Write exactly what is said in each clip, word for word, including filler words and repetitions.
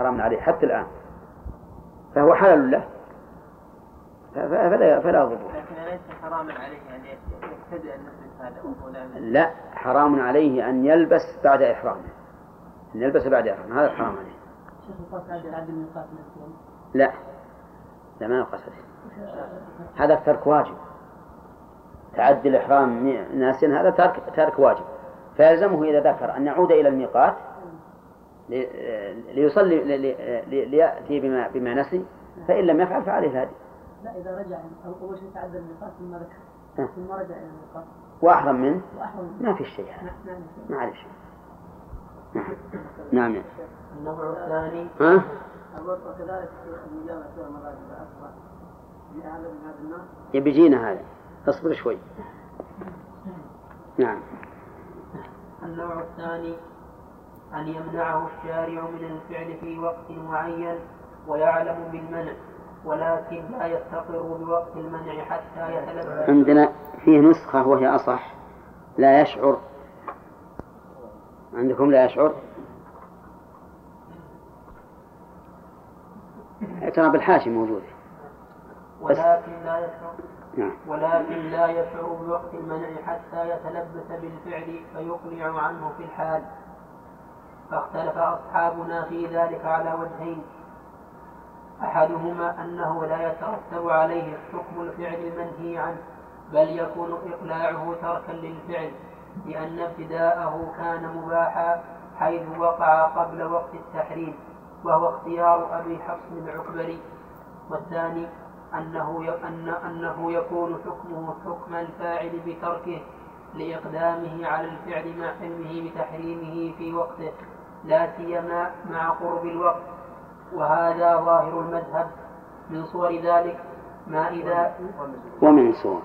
حرام عليه حتى الآن فهو حلال له فلا فلا ضر. لكن ليس حراما عليه أن يبتدئ اللبس هذا وهو لا حرام عليه أن يلبس بعد إحرامه أن يلبس بعد إحرامه هذا حرام عليه. لا لا ما يقصد هذا ترك واجب تعدي الإحرام ناسٍ هذا ترك ترك واجب فيلزمه إذا ذكر أن يعود إلى الميقات ليصلي ليأتي بما بما نسي فإن لم يفعل فعليه هذه. لا إذا رجع أول شيء تعدى الميقات ثم ذكر ثم رجع إلى الميقات وأحرم منه ما في شيء ما عليه شيء. نعم. النوع الثاني ها وكذلك المجامعة في رمضان إذا أصبح لأعلى من هذا النوع يبيجينا هذا اصبر شوي. نعم. النوع الثاني أن يمنعه الشارع من الفعل في وقت معين ويعلم بالمنع ولكن لا يستقر بوقت المنع حتى يتلبس. عندنا فيه نسخة وهي أصح لا يشعر. عندكم لا يشعر ترى بالحاشي موجود ولكن لا يشعر نعم. ولكن لا يشعر بوقت المنع حتى يتلبس بالفعل فيقلع عنه في الحال. فاختلف أصحابنا في ذلك على وجهين أحدهما أنه لا يترتب عليه حكم الفعل المنهي عنه بل يكون إقلاعه تركا للفعل لأن ابتداءه كان مباحا حيث وقع قبل وقت التحريم وهو اختيار أبي حفص العكبري. والثاني أنه أن أنه يكون حكمه حكم الفاعل بتركه لإقدامه على الفعل مع علمه بتحريمه في وقته لا سيما مع قرب الوقت. وهذا ظاهر المذهب. من صور ذلك ما إذا ومن صور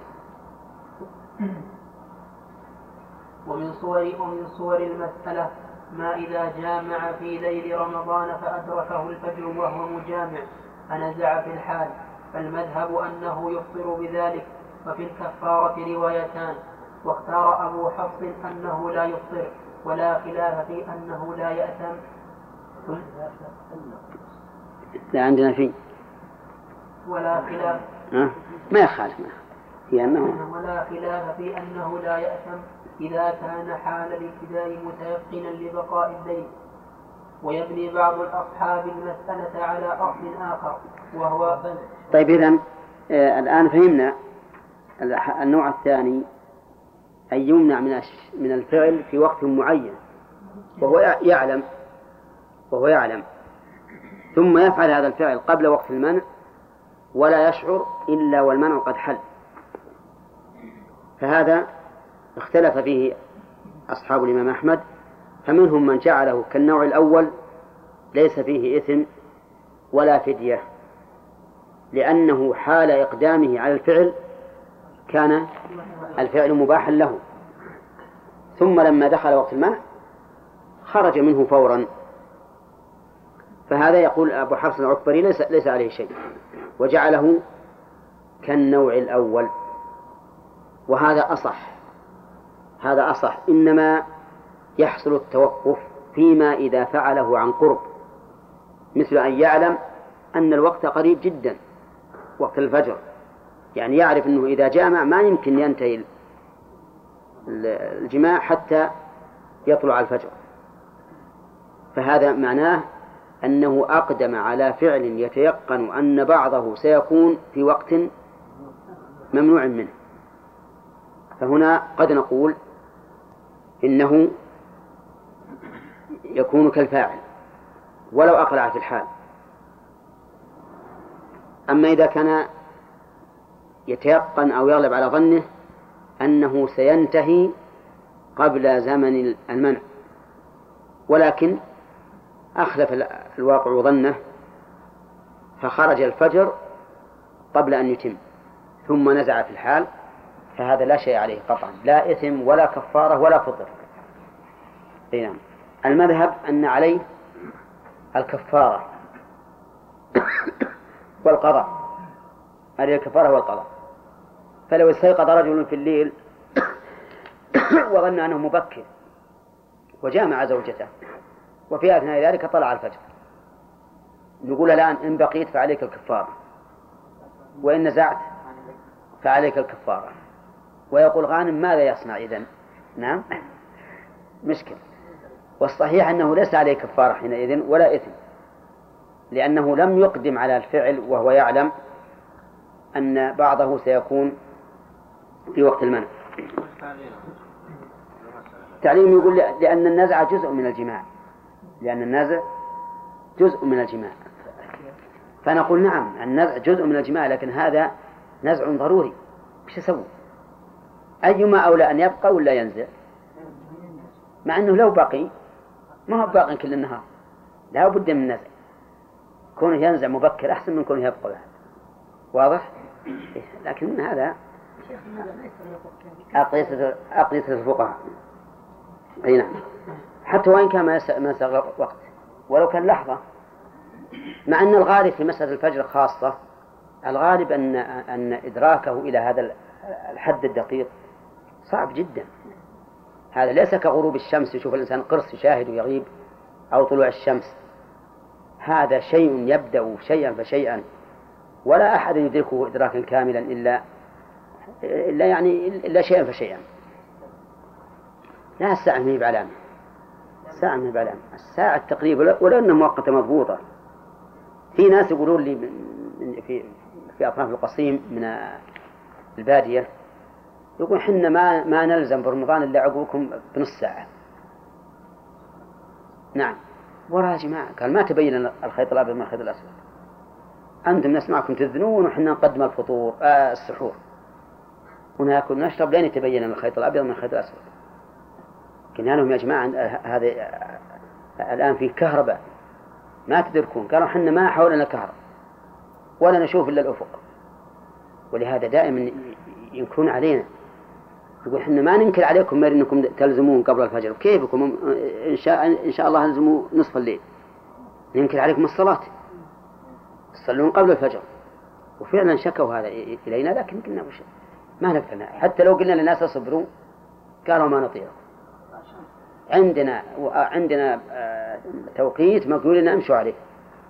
ومن صور ومن صور المسألة ما إذا جامع في ليل رمضان فأدركه الفجر وهو مجامع فنزع في الحال فالمذهب أنه يفطر بذلك. وفي الكفارة روايتان واختار أبو حفص أنه لا يفطر ولا خلاف في أنه لا يأثم. لا عندنا فيه ولا خلاف أه؟ ما يخالف ما في أنه ولا خلاف في أنه لا يأثم إذا كان حال الابتداء متيقنا لبقاء الليل. ويبني بعض الأصحاب المسألة على أصل آخر وهو طيب إذن آه الآن فهمنا النوع الثاني أن يمنع من من الفعل في وقت معين وهو يعلم وهو يعلم ثم يفعل هذا الفعل قبل وقت المنع ولا يشعر إلا والمنع قد حل. فهذا اختلف فيه أصحاب الإمام أحمد فمنهم من جعله كالنوع الأول ليس فيه إثم ولا فدية لأنه حال إقدامه على الفعل كان الفعل مباحا له ثم لما دخل وقت المنع خرج منه فورا. فهذا يقول أبو حفص العكبري ليس, ليس عليه شيء وجعله كالنوع الأول وهذا أصح. هذا أصح إنما يحصل التوقف فيما إذا فعله عن قرب مثل أن يعلم أن الوقت قريب جدا وقت الفجر يعني يعرف أنه إذا جامع ما يمكن ينتهي الجماع حتى يطلع الفجر فهذا معناه أنه أقدم على فعل يتيقن أن بعضه سيكون في وقت ممنوع منه. فهنا قد نقول إنه يكون كالفاعل ولو أقلع في الحال. أما إذا كان يتيقن أو يغلب على ظنه أنه سينتهي قبل زمن المنع ولكن أخلف الواقع ظنه فخرج الفجر قبل أن يتم ثم نزع في الحال فهذا لا شيء عليه قطعا لا إثم ولا كفارة ولا فطر. نعم. المذهب أن عليه الكفارة والقضاء عليه الكفارة والقضاء. فلو استيقظ رجل في الليل وظن أنه مبكر وجامع زوجته وفي أثناء ذلك طلع الفجر نقول الآن إن بقيت فعليك الكفارة، وإن نزعت فعليك الكفارة. ويقول غانم ماذا يصنع إذن؟ نعم مشكل. والصحيح أنه ليس عليه كفارة حينئذ ولا إثم، لأنه لم يقدم على الفعل وهو يعلم أن بعضه سيكون في وقت المنع. تعليم يقول لأن النزع جزء من الجماع، لأن النزع جزء من الجماع، فنقول نعم النزع جزء من الجماع، لكن هذا نزع ضروري، وش يسوي؟ أيما أولى أن يبقى ولا ينزع؟ مع أنه لو بقي ما هو باقي كل النهار، لا بد من النزع. كونه ينزع مبكر أحسن من كونه يبقى بعد. واضح؟ لكن هذا أقيسة أقيسة الفقهاء. أي نعم، حتى وإن كان ما سغ وقت ولو كان لحظة، مع أن الغالب في مسألة الفجر خاصة الغالب أن أن إدراكه إلى هذا الحد الدقيق صعب جدا. هذا ليس كغروب الشمس، يشوف الإنسان قرص يشاهد ويغيب، أو طلوع الشمس. هذا شيء يبدأ شيئا فشيئا، ولا أحد يدركه إدراكا كاملا إلا إلا يعني إلا شيئا فشيئا. لا الساعة ما هي بعلامة، الساعة ما هي بعلامة، الساعة تقريبا ولو أنها مؤقتة مضبوطة. في ناس يقولون لي في في أطراف القصيم من البادية، يقول حنا ما ما نلزم برمضان إلا عقبكم بنص ساعة. نعم وراء يا جماعة، قال ما تبين الخيط الأبيض من الخيط الأسود، أنتم نسمعكم تذنون وحنا نقدم الفطور آه السحور وناكل نشرب لين يتبين الخيط الأبيض من الخيط الأسود. قلنا لهم يا جماعة هذا الآن في كهرباء ما تدركون. قالوا حنا ما حولنا كهرباء ولا نشوف إلا الأفق. ولهذا دائما ينكرون علينا، يقول حنا ما ننكر عليكم مر إنكم تلزمون قبل الفجر، كيفكم إن شاء إن شاء الله نلزموا نصف الليل، ننكر عليكم الصلاة تصلون قبل الفجر. وفعلا شكوا هذا إلينا، لكن قلنا وش ما نقدر، حتى لو قلنا للناس اصبروا قالوا ما نطيعكم. عندنا عندنا توقيت مقول لنا امشوا عليه.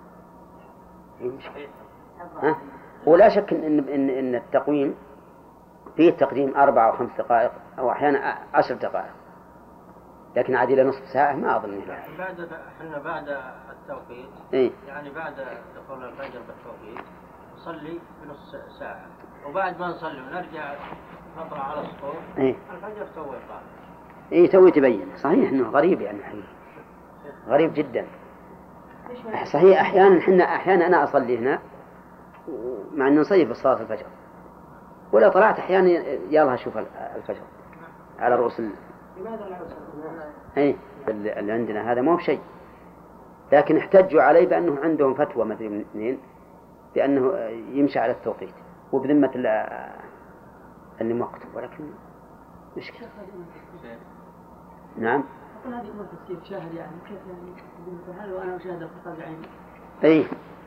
ها؟ ولا شك إن, إن, إن التقويم فيه تقديم أربع أو خمس دقائق أو أحيانا عشر دقائق، لكن عاد إلى نصف ساعة ما أظن. يعني بعد إحنا بعد التوقيت إيه؟ يعني بعد دخول الفجر بالتوقيت نصلي بنص ساعة، وبعد ما نصلي ونرجع نطلع على السطور إيه؟ الفجر توي طالع. إيه توي تبين. صحيح إنه غريب يعني حقيقي. غريب جدا. صحيح أحيانا حنا أحيانا أنا أصلي هنا مع أن نصلي بالصلاة الفجر، ولا طلعت أحيانا يلا شوف الفجر على رؤوس ال... لماذا لا يصلون؟ إيه اللي عندنا هذا مو بشيء، لكن احتجوا عليه بأنه عندهم فتوى مثل من اثنين بأنه يمشي على التوقيت وبذمة اللي مقته، ولكن مشكلة. نعم. أقول هذه أمور تفسير شاهد يعني كيف يعني هل وأنا أشاهد الخطاب بعيني؟ إيه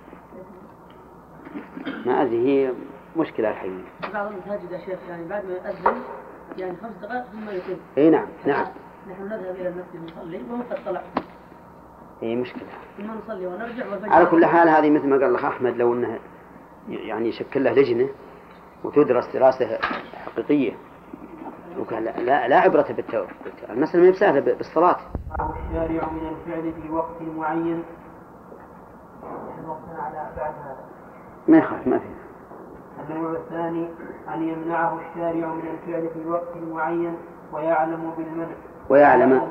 ما هذه هي مشكلة الحقيقة. بعض المساجد يا شيخ يعني بعد ما يأذن يعني خمس دقائق ثم يتم. إيه نعم نعم. نحن نذهب إلى المسجد نصلي وهم قد طلع. إيه مشكلة. ثم نصلي ونرجع والفجر. على كل حال هذه مثل ما قال الأخ أحمد، لو أنه يعني يشكل له لجنة وتدرس دراسة حقيقية وقال لا لا, لا عبرة بالتوبة، المسألة ما بسهلة بالصلاة. الشارع من الفعل في وقت معين. وقتنا على بعد هذا. ما يخاف ما في. النوع الثاني أن يمنعه الشارع من الفعل في وقت معين ويعلم بالمنع. ويعلم.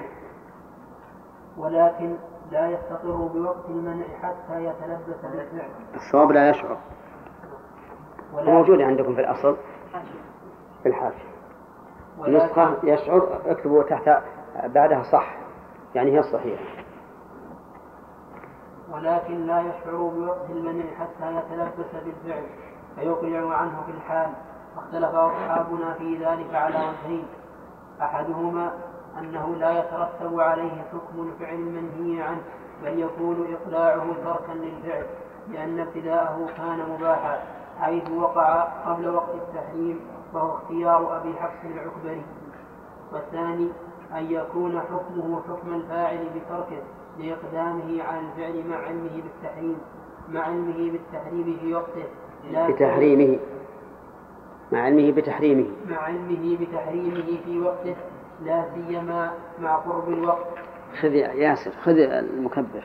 ولكن لا يستقر بوقت المنع حتى يتلبس بالفعل. الصواب لا يشعر. موجود عندكم في الأصل في الحاشية نسخة يشعر، اكتبوا تحت بعدها صح يعني هي الصحيح. ولكن لا يشعر بوقت المنع حتى يتلبس بالفعل فيقلع عنه في الحال. واختلف أصحابنا في ذلك على وجهين، أحدهما أنه لا يترتب عليه حكم الفعل المنهي عنه، بل يكون إقلاعه تركا للفعل لأن ابتداءه كان مباحا حيث وقع قبل وقت التحريم، وهو اختيار أبي حفص العكبري. والثاني أن يكون حكمه حكم الفاعل بتركه لإقدامه على الفعل مع علمه بالتحريم مع علمه بالتحريم في وقته لا بتحريمه مع علمه بتحريمه مع علمه بتحريمه في وقته لا سيما مع قرب الوقت. خذ يا ياسر خذ المكبر.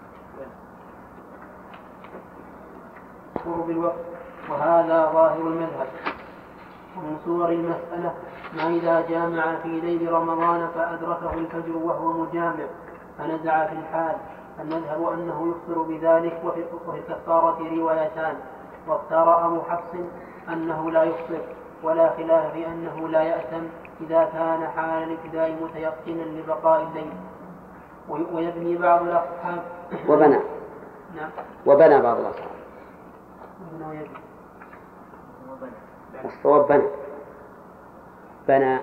قرب الوقت. وهذا ظاهر المذهب. ومن صور المسألة ما إذا جامع في ليل رمضان فأدركه الفجر وهو مجامع فنزع في الحال. المذهب أنه يفطر بذلك وفي الكفارة روايتان. واختار أبو حفص أنه لا يفطر ولا خلاف في أنه لا يأثم إذا كان حال الابتداء متيقنا لبقاء الليل. ويبني بعض الأصحاب وبنى نعم وبنى بعض الأصحاب الصواب بنى بنى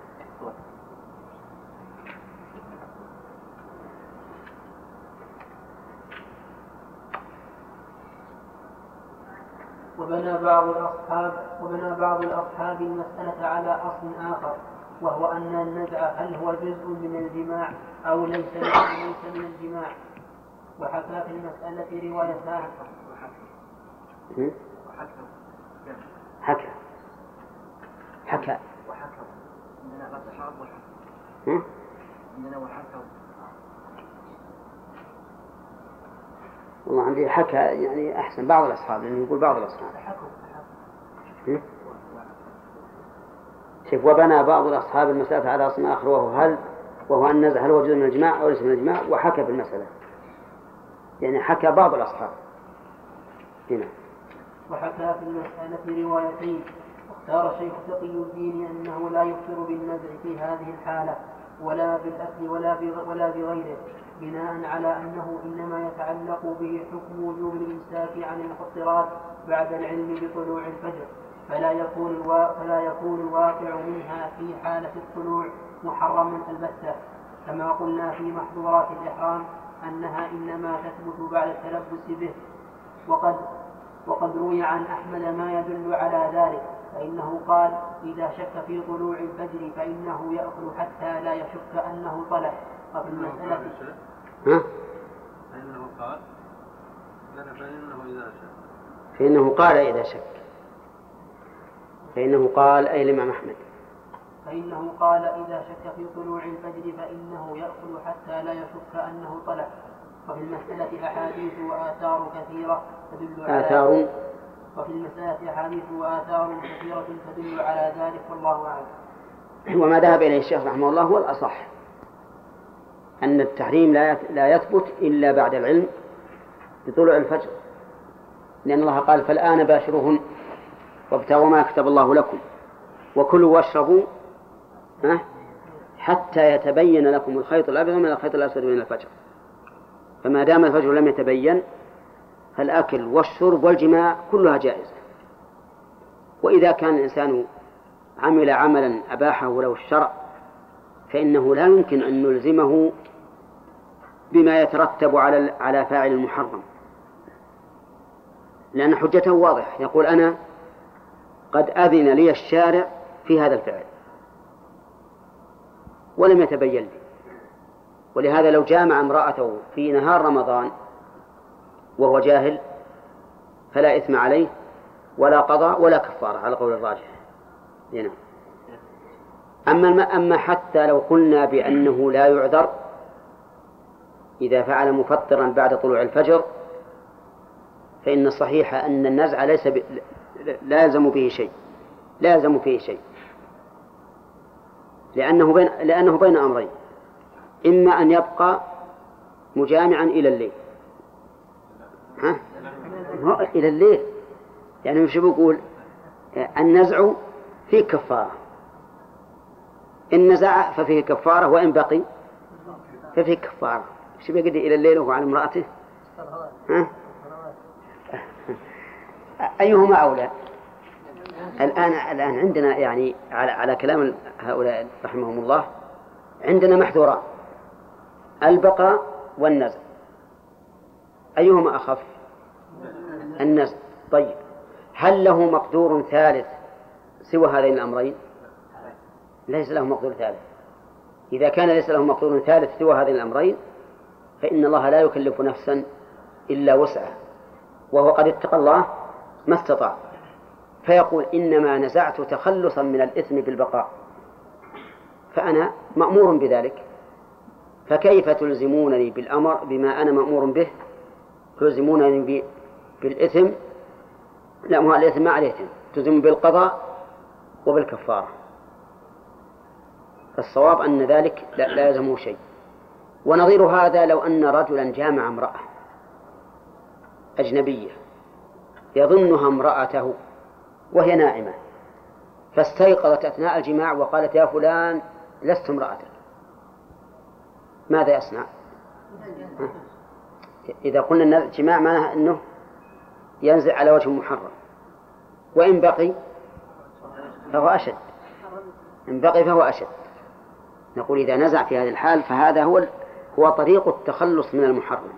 وبنى بعض الأصحاب وبنى بعض الأصحاب المسألة على أصل آخر وهو أن النزع هل هو جزء من الجماع أو ليس ليس من الجماع. وحكى في المسألة روايتان. حكى حكى وحكوا عندنا الأصحاب ها؟ عندنا وحكوا. والله عندي حكى يعني أحسن بعض الأصحاب لأنه يقول بعض الأصحاب. شوف وبنى بعض الأصحاب المسألة على أصل آخر وهو هل وهو أن النزع هل هو جزء من الجماع أو ليس من الجماع. وحكى في المسألة يعني حكى بعض الأصحاب هنا. وحكى في المسألة روايتين. واختار شيخ تقي الدين أنه لا يفطر بالنزع في هذه الحالة ولا بالأكل ولا ولا بغيره بناء على أنه إنما يتعلق به حكم وجوب الإمساك عن المفطرات بعد العلم بطلوع الفجر فلا يكون الوا... فلا يكون الواقع منها في حالة الطلوع محرما البتة كما قلنا في محظورات الإحرام أنها إنما تثبت بعد التلبس به. وقد وقد روي عن أحمد ما يدل على ذلك فإنه قال إذا شك في طلوع الفجر فإنه يأكل حتى لا يشك أنه طلع. وفي المسألة ها؟ فإنه قال فإنه إذا شك فإنه قال إذا شك فإنه قال أي الإمام أحمد فإنه قال إذا شك في طلوع الفجر فإنه يأكل حتى لا يشك أنه طلع. وفي المسألة أحاديث وآثار كثيرة تدل على آثار وفي المسألة أحاديث وآثار كثيرة تدل على ذلك والله أعلم. وما ذهب إليه الشيخ رحمه الله هو الأصح أن التحريم لا يثبت إلا بعد العلم بطلوع الفجر لأن الله قال فالآن باشروهن وابتغوا ما كتب الله لكم وكلوا واشربوا حتى يتبين لكم الخيط الأبيض من الخيط الأسود من الفجر. فما دام الفجر لم يتبين فالأكل والشرب والجماع كلها جائزة. وإذا كان الإنسان عمل عملا أباحه له الشرع فإنه لا يمكن أن نلزمه بما يترتب على على فاعل المحرم لأن حجته واضح يقول أنا قد أذن لي الشارع في هذا الفعل ولم يتبين لي. ولهذا لو جامع امرأته في نهار رمضان وهو جاهل فلا إثم عليه ولا قضاء ولا كفارة على قول الراجح هنا. أما أما حتى لو قلنا بأنه لا يعذر إذا فعل مفطرا بعد طلوع الفجر فإن الصحيح أن النزع ليس ب... لا يلزم به شيء لا يلزم فيه شيء لأنه بين لأنه بين أمرين إما أن يبقى مجامعا إلى الليل ها؟ إلى الليل يعني مش بيقول النزع فيه كفارة إن نزع ففيه كفارة وإن بقي ففيه كفارة مش بيقدر إلى الليل وهو على امرأته ها؟ أيهما أولى الآن الآن عندنا يعني على على كلام هؤلاء رحمهم الله عندنا محذوران البقاء والنزع أيهما أخف النزع. طيب هل له مقدور ثالث سوى هذين الأمرين؟ ليس له مقدور ثالث. إذا كان ليس له مقدور ثالث سوى هذين الأمرين فإن الله لا يكلف نفسا إلا وسعها، وهو قد اتقى الله ما استطاع، فيقول إنما نزعت تخلصا من الإثم بالبقاء، فأنا مأمور بذلك، فكيف تلزمونني بالأمر بما أنا مأمور به، تلزمونني بالإثم؟ لا، ما الإثم ما عليه إثم، تلزم بالقضاء وبالكفارة. فالصواب أن ذلك لا, لا يلزمه شيء. ونظير هذا لو أن رجلا جامع امرأة أجنبية يظنها امرأته وهي نائمة، فاستيقظت أثناء الجماع وقالت يا فلان لست امرأتك، ماذا يصنع؟ إذا قلنا أن الجماع معناه أنه ينزل على وجه محرم، وإن بقي فهو أشد، إن بقي فهو أشد. نقول إذا نزع في هذه الحال فهذا هو هو طريق التخلص من المحرم،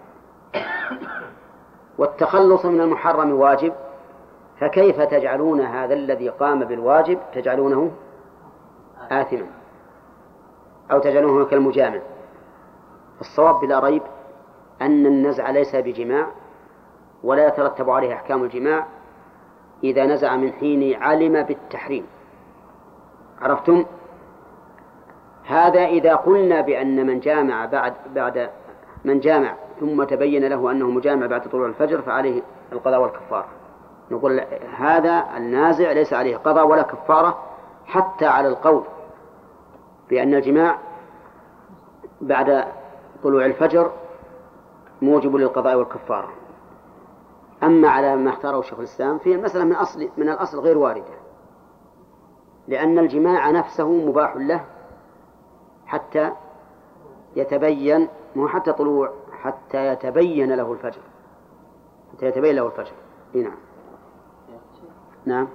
والتخلص من المحرم واجب، فكيف تجعلون هذا الذي قام بالواجب تجعلونه آثما أو تجعلونه كالمجامع؟ الصواب بلا ريب أن النزع ليس بجماع، ولا يترتب عليه أحكام الجماع إذا نزع من حين علم بالتحريم. عرفتم؟ هذا إذا قلنا بأن من جامع بعد بعد من جامع ثم تبين له أنه مجامع بعد طلوع الفجر فعليه القضاء والكفارة. نقول هذا النازع ليس عليه قضاء ولا كفارة، حتى على القول بأن الجماع بعد طلوع الفجر موجب للقضاء والكفارة. أما على ما اختاره شيخ الإسلام في المسألة من أصل من الأصل غير واردة، لأن الجماع نفسه مباح له حتى يتبين، مو حتى طلوع، حتى يتبين له الفجر، حتى يتبين له الفجر. إيه نعم. نعم.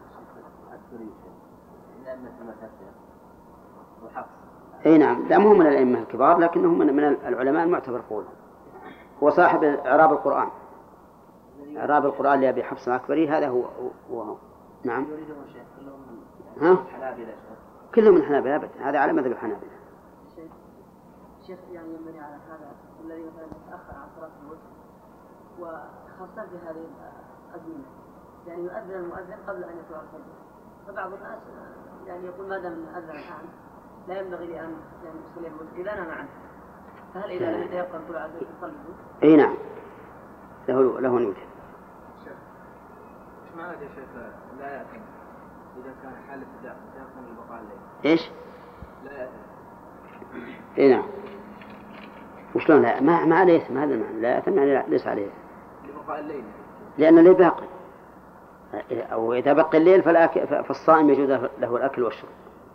اي نعم، لا مو من الأئمة الكبار لكنه من العلماء المعتبر قوله. هو صاحب إعراب القرآن، إعراب القرآن لأبي حفص الأكبري، هذا هو هو نعم. ها؟ كلهم من الحنابلة أبدا، هذا على مذهب الحنابلة. شيخ يعني ينبني على هذا الذي مثلا يتأخر عن صلاة الوتر وخاصة في هذه الأزمنة، يعني يؤذن المؤذن قبل أن يطلع الفجر، فبعض الناس يعني يقول ما دام أذن الآن لا ينبغي لي أن يعني أصلي الوتر إذا أنا معه، فهل إذا لم يتيقن طلوع الفجر يصلي؟ إي نعم، له له نوتر. شيخ إيش معنى يا شيخ لا يأتم إذا كان حال ابتداء يأتم البقاء الليل؟ إيش؟ لا يأتم. إي نعم. وشلون لا؟ ما ما عليه اسم، هذا المعنى لا يأتم يعني ليس عليه لبقاء الليل، لأن الليل باقي، أو إذا بقي الليل فالصائم يجوز له الأكل والشرب.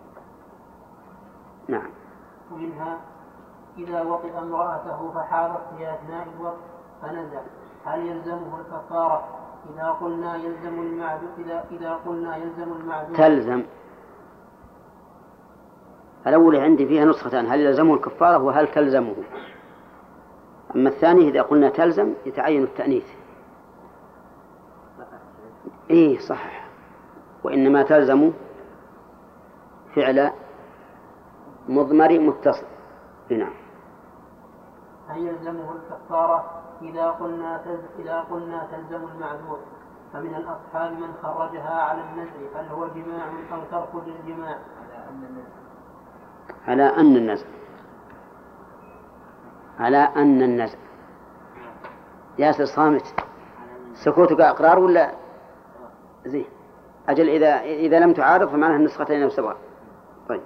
نعم. ومنها إذا وطئ امرأته فحاضت في أثناء الوقت فنزع، هل يلزمه الكفارة؟ إذا قلنا يلزم المعدوم إذا إذا قلنا يلزم المعدوم تلزم. الأول عندي فيها نسختان، هل يلزمه الكفارة وهل تلزمه. أما الثاني إذا قلنا تلزم يتعين التأنيث. إيه صح، وإنما تلزم فعل مضمر متصل. نعم. هل يلزمه الكفارة؟ إذا قلنا إذا قلنا تلزم المعذور، فمن الأصحاب من خرجها على النزع، هل هو جماع أو ترك للجماع؟ على أن النزع على أن النزع ياسر صامت، سكوتك أقرار ولا زين؟ أجل إذا إذا لم تعارض فمعناها النسختين أو سواء. طيب.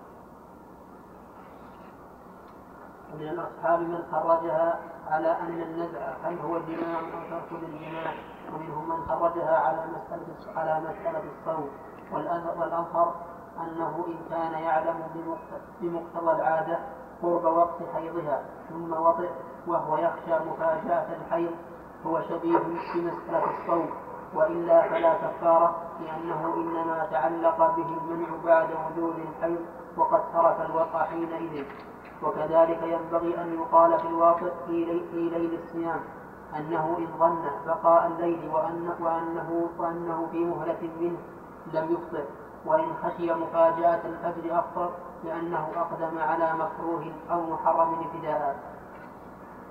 ومن الأصحاب من خرجها على أن النزع هل هو جماع أو ترك للجماع، ومنهم من خرجها على مسألة على مسألة الصوم، والأظهر أنه إن كان يعلم بمقتضى العادة قرب وقت حيضها ثم وطئ وهو يخشى مفاجأة الحيض هو شبيه بمسألة الصوم، وإلا فلا كفارة، لأنه إنما تعلق به المنع بعد وجود الحيض وقد ترك الوقع حينئذ. وكذلك ينبغي أن يقال في الواقع في ليل الصيام أنه إن ظن بقاء الليل وأن وأنه, وأنه في مهلة منه لم يفطر، وإن خشي مفاجأة الفجر أفطر، لأنه أقدم على مكروه أو محرم ابتداء.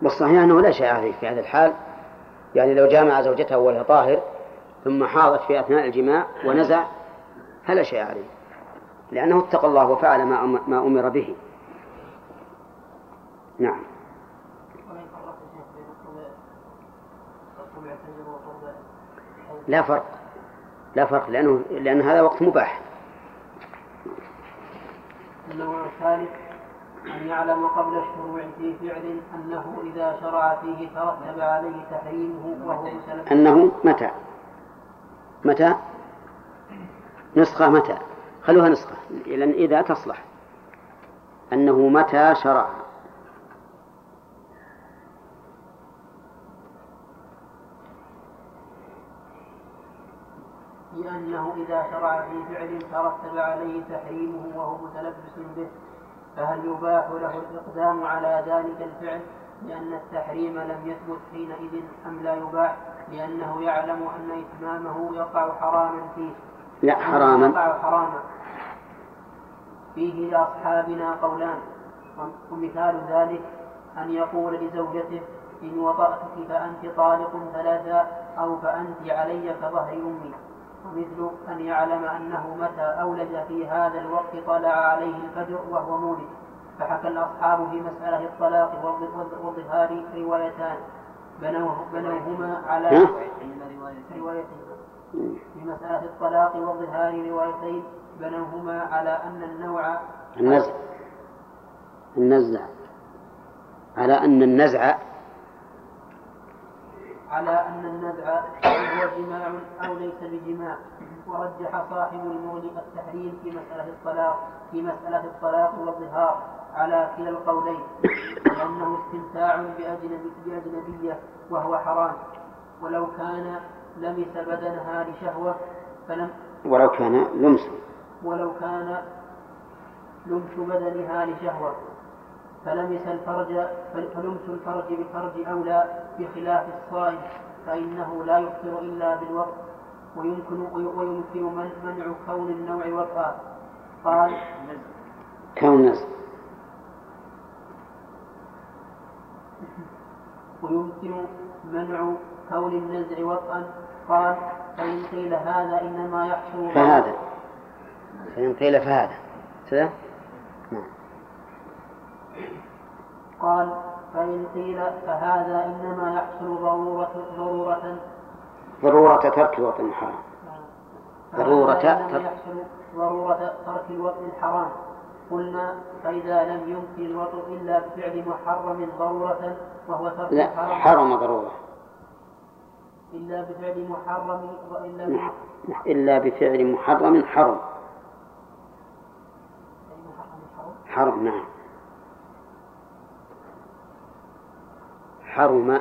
والصحيح أنه لا شيء عليه في هذا الحال، يعني لو جامع زوجته وهي طاهر ثم حاضت في أثناء الجماع ونزع فلا شيء عليه، لأنه اتقى الله وفعل ما أمر به. نعم. لا فرق، لا فرق، لأنه لأن هذا وقت مباح. النوع الثالث أن يعلم قبل الشروع في فعل أنه إذا شرع فيه ترتب عليه تحريمه وهو مسلم. أنه متى متى نسخة متى خلوها نسخة لأن إذا تصلح أنه متى شرع. لأنه إذا شرع في فعل ترتب عليه تحريمه وهو متلبس به، فهل يباح له الإقدام على ذلك الفعل لأن التحريم لم يثبت حينئذ أم لا يباح لأنه يعلم أن إتمامه يقع حراما فيه؟ لا حراما. يقع حراما فيه لأصحابنا قولان، ومثال ذلك أن يقول لزوجته إن وطأتك فأنت طالق ثلاثا أو فأنت علي كظهر أمي، ومثل أن يعلم أنه متى أولج في هذا الوقت طلع عليه الفجر وهو مولد. فحكى الأصحاب في مسألة الطلاق والظهار روايتان بنوهما على روايتين في مسألة الطلاق والظهار روايتين بنوهما على أن النوع النزع النزع على أن النزع على أن النزع هو جماع أو ليس بجماع. ورجح صاحب المغني التحريم في مسألة الطلاق في مسألة الطلاق والظهار على كلا القولين، لأنه استمتاع بأجنبي بأجنبية وهو حرام، ولو كان لمس بدنها لشهوة فلم ولو كان لمس ولو كان لمس بدنها لشهوة فلمس الفرج فلمس الفرج بالفرج أولى بخلاف الصائم، فإنه لا يفطر إلا بالوقت، ويمكن ويمكن منع كون النوع وقعا. قال كون نزع ويمكن منع كون النزع وطئا. قال فإن قيل هذا إنما يحصل فهذا فإن قيل فهذا كذا. قال فإن قيل فهذا إنما يحصل ضرورة ضرورة ضرورة ترك الوطن الحرام ضرورة ترك ضرورة ترك الوطن الحرام. قلنا فإذا لم يمكن الوطن إلا بفعل محرم ضرورة وهو ترك لا الحرام حرم ضرورة إلا بفعل محرم وإلا ب... إلا بفعل محرم حرم حرم نعم حرم.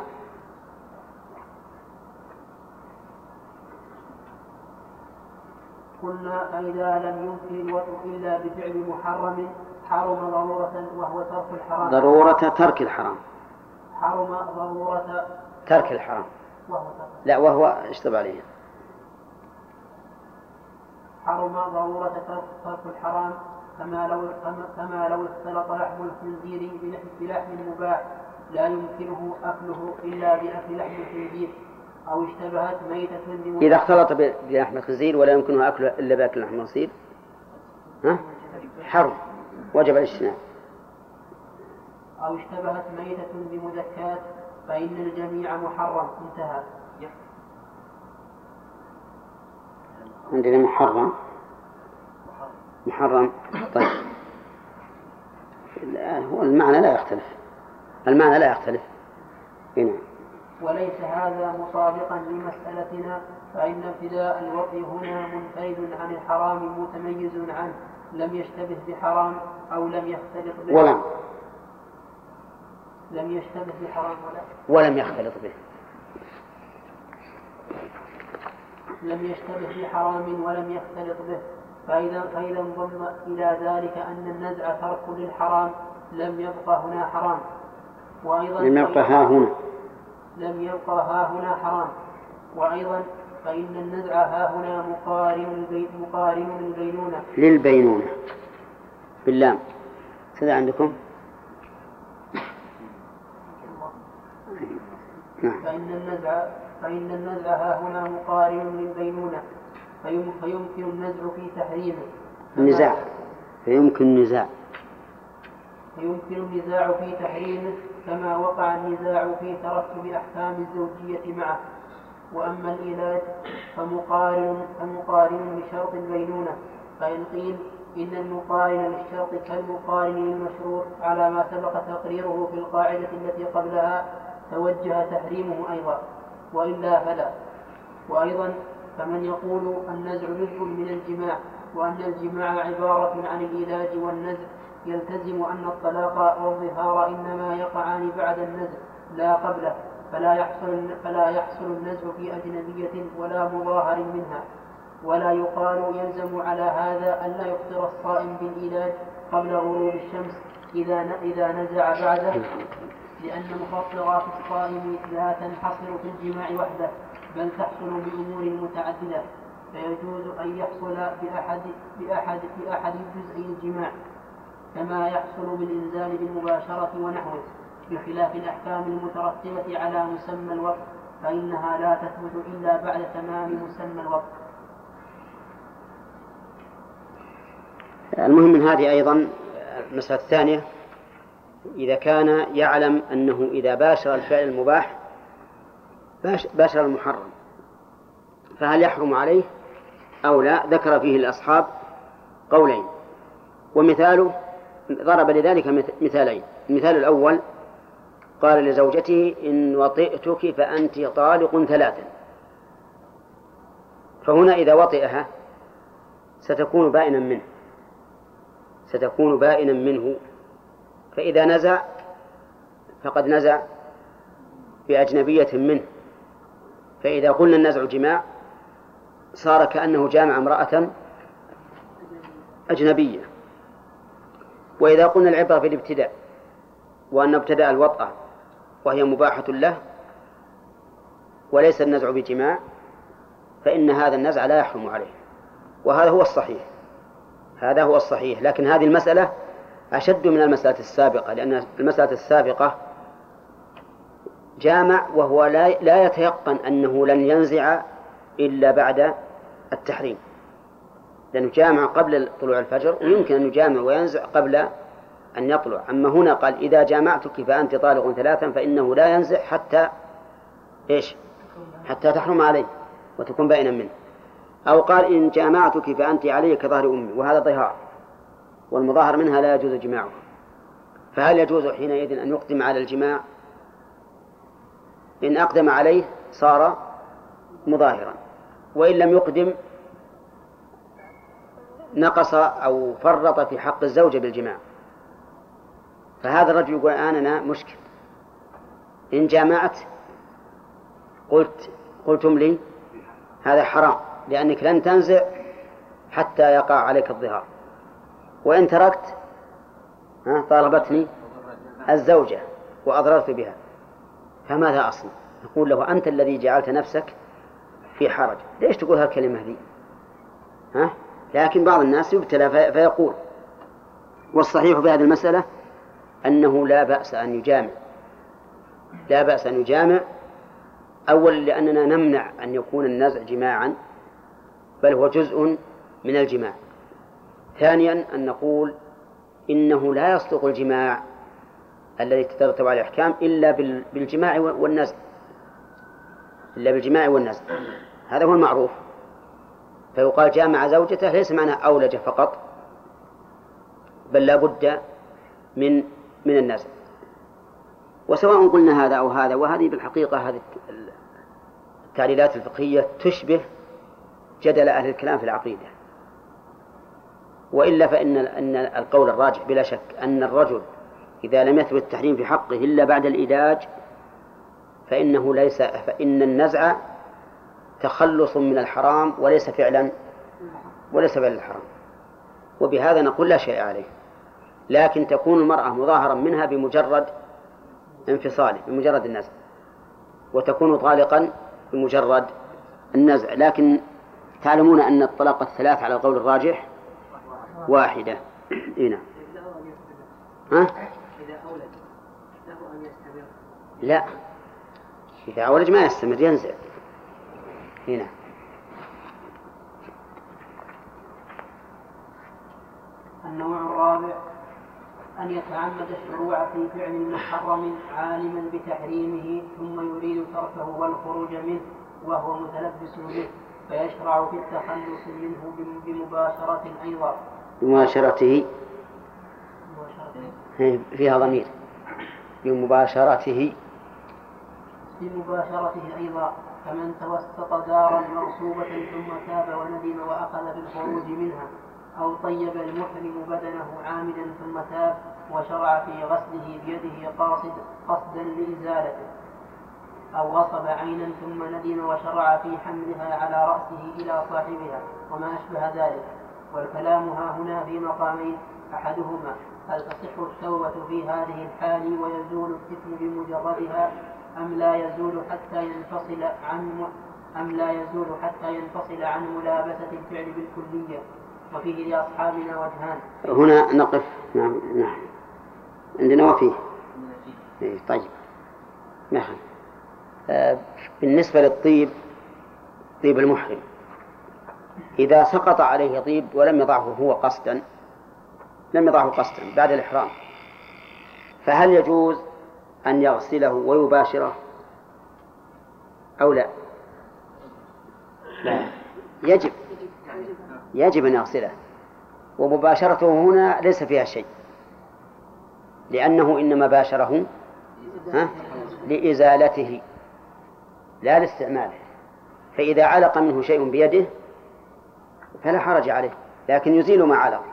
قلنا فإذا لم يمكن الوطن إلا بفعل محرم حرم ضرورة وهو ترك الحرام ضرورة ترك الحرام حرم ضرورة ترك الحرام وهو ترك لا وهو اشتبه عليه حرم ضرورة ترك الحرام كما لو كما لو اختلط لحم الخنزير بلحم مباح لا يمكنه أكله إلا بأكل لحم الخنزير، أو اشتبهت ميتة بمباح. إذا اختلط بلحم الخنزير ولا يمكنه أكله إلا بأكل لحم الخنزير ها حرم وجب الاجتناب. أو اشتبهت ميتة بمذكات فإن الجميع محرم. انتهى. عندنا محرم محرم طيب هو المعنى لا يختلف المعنى لا يختلف هنا. وليس هذا مطابقا لمسألتنا، فإن ابتداء الوطء هنا منفرد عن الحرام متميز عنه، لم يشتبه بحرام أو لم يختلط به ولم لم يشتبه بحرام ولا ولم يختلط به لم يشتبه بحرام ولم يختلط به. فإذا فإذا انضم إلى ذلك أن النزع ترك للحرام لم يبقى هنا حرام، وأيضا لم يبقى ها هنا لم يبقى ها هنا حرام، وأيضا فإن النزع ها هنا مقارن مقارن للبينونة للبينونة باللام كذا عندكم فإن النزع فإن النزع ها هنا مقارن للبينونة فيمكن النزع في تحريمه النزاع فيمكن النزاع فيمكن النزاع في تحريمه كما وقع النزاع في ترتب أحكام الزوجية معه. وأما العلاج فمقارن فمقارن لشرط البينونة، فإن قيل إن المقارن للشرط كالمقارن للمشروط على ما سبق تقريره في القاعدة التي قبلها توجه تحريمه أيضا، وإلا فلا. وأيضا فمن يقول النزع جزء من الجماع وأن الجماع عبارة عن العلاج والنزع يلتزم أن الطلاق والظهار إنما يقعان بعد النزع لا قبله، فلا يحصل, فلا يحصل النزع في أجنبية ولا مظاهر منها. ولا يقال يلزم على هذا أن لا يفطر الصائم بالعلاج قبل غروب الشمس إذا إذا نزع بعده، لأن مفطرات الصائم لا تنحصر في الجماع وحده بل تحصل بأمور متعددة، فيجوز أن يحصل بأحد, بأحد, بأحد جزئي الجماع كما يحصل بالإنزال بالمباشرة ونحوه، بخلاف الأحكام المترتبة على مسمى الوقت فإنها لا تثبت إلا بعد تمام مسمى الوقت. المهم من هذه أيضا المسألة الثانية، إذا كان يعلم أنه إذا باشر الفعل المباح باشر المحرم فهل يحرم عليه أو لا؟ ذكر فيه الأصحاب قولين، ومثاله ضرب لذلك مثالين. المثال الأول قال لزوجته إن وطئتك فأنت طالق ثلاثا، فهنا إذا وطئها ستكون بائنا منه ستكون بائنا منه فإذا نزع فقد نزع بأجنبية منه، فإذا قلنا النزع جماع صار كأنه جامع امرأة أجنبية. وإذا قلنا العبرة بالابتداء وأن ابتدأ الوطأة وهي مباحة له وليس النزع بجماع فإن هذا النزع لا يحرم عليه، وهذا هو الصحيح هذا هو الصحيح لكن هذه المسألة أشد من المسألة السابقة، لأن المسألة السابقة جامع وهو لا, لا يتيقن أنه لن ينزع إلا بعد التحريم، لأنه جامع قبل طلوع الفجر ويمكن أن يجامع وينزع قبل أن يطلع. أما هنا قال إذا جامعتك فأنت طالق ثلاثا فإنه لا ينزع حتى إيش؟ حتى تحرم عليه وتكون بائنا منه. أو قال إن جامعتك فأنت علي كظهر أمي، وهذا ظهار والمظاهر منها لا يجوز جماعه، فهل يجوز حينئذ أن يقدم على الجماع؟ إن أقدم عليه صار مظاهرا، وإن لم يقدم نقص أو فرط في حق الزوجة بالجماع. فهذا الرجل يقول أنا مشكل، إن جامعت قلت قلتم لي هذا حرام لأنك لن تنزع حتى يقع عليك الظهار، وإن تركت طالبتني الزوجة وأضررت بها، فماذا أصنع؟ نقول له أنت الذي جعلت نفسك في حرج، ليش تقول هالكلمة دي؟ ها؟ لكن بعض الناس يبتلى فيقول. والصحيح في هذه المسألة أنه لا بأس أن يجامع لا بأس أن يجامع أولا لأننا نمنع أن يكون النزع جماعا بل هو جزء من الجماع. ثانيا أن نقول إنه لا يصدق الجماع الذي تترتب على الأحكام إلا بالجماع والنزع إلا بالجماع والنزع هذا هو المعروف. فيقال جامع زوجته ليس معناه أولج فقط بل لا بد من من النزع. وسواء قلنا هذا أو هذا، وهذه بالحقيقة هذه التعليلات الفقهية تشبه جدل أهل الكلام في العقيدة، وإلا فإن أن القول الراجح بلا شك أن الرجل إذا لم يثبت التحريم في حقه إلا بعد الإيلاج فإنه ليس فإن النزع تخلص من الحرام وليس فعلا وليس فعلا الحرام، وبهذا نقول لا شيء عليه. لكن تكون المرأة مظاهرا منها بمجرد انفصاله بمجرد النزع، وتكون طالقا بمجرد النزع. لكن تعلمون أن الطلاق الثلاث على القول الراجح واحدة. هنا ها؟ لا إذا عولج ما يستمر ينزل هنا. النوع الرابع أن يتعمد الشروع في فعل محرم عالما بتحريمه ثم يريد تركه والخروج منه وهو متلبس به، فيشرع في التخلص منه بمباشرة أيضا. بمباشرته فيها ضمير. بمباشرته بمباشرته أيضا كمن توسط دارا مغصوبة ثم تاب وندم وأخذ بالخروج منها، أو طيب المحرم بدنه عامدا ثم تاب وشرع في غسله بيده قاصد قصدا لإزالته، أو غصب عينا ثم ندم وشرع في حملها على رأسه إلى صاحبها وما أشبه ذلك. والكلام ها هنا في مقامين: أحدهما هل تصح التوبة في هذه الحال ويزول الإثم بمجردها أم لا يزول حتى ينفصل عن أم لا يزول حتى ينفصل عن ملابسة الفعل بالكلية. وفيه لأصحابنا وجهان. هنا نقف. نعم نعم عندنا وفيه. طيب نعم. آه بالنسبة للطيب، طيب المحرم إذا سقط عليه طيب ولم يضعه هو قصدا، لم يضعه قصدا بعد الإحرام، فهل يجوز أن يغسله ويباشره أو لا؟ لا، يجب يجب أن يغسله، ومباشرته هنا ليس فيها شيء، لأنه إنما باشره ها لإزالته لا لاستعماله، فإذا علق منه شيء بيده فلا حرج عليه، لكن يزيل ما علق.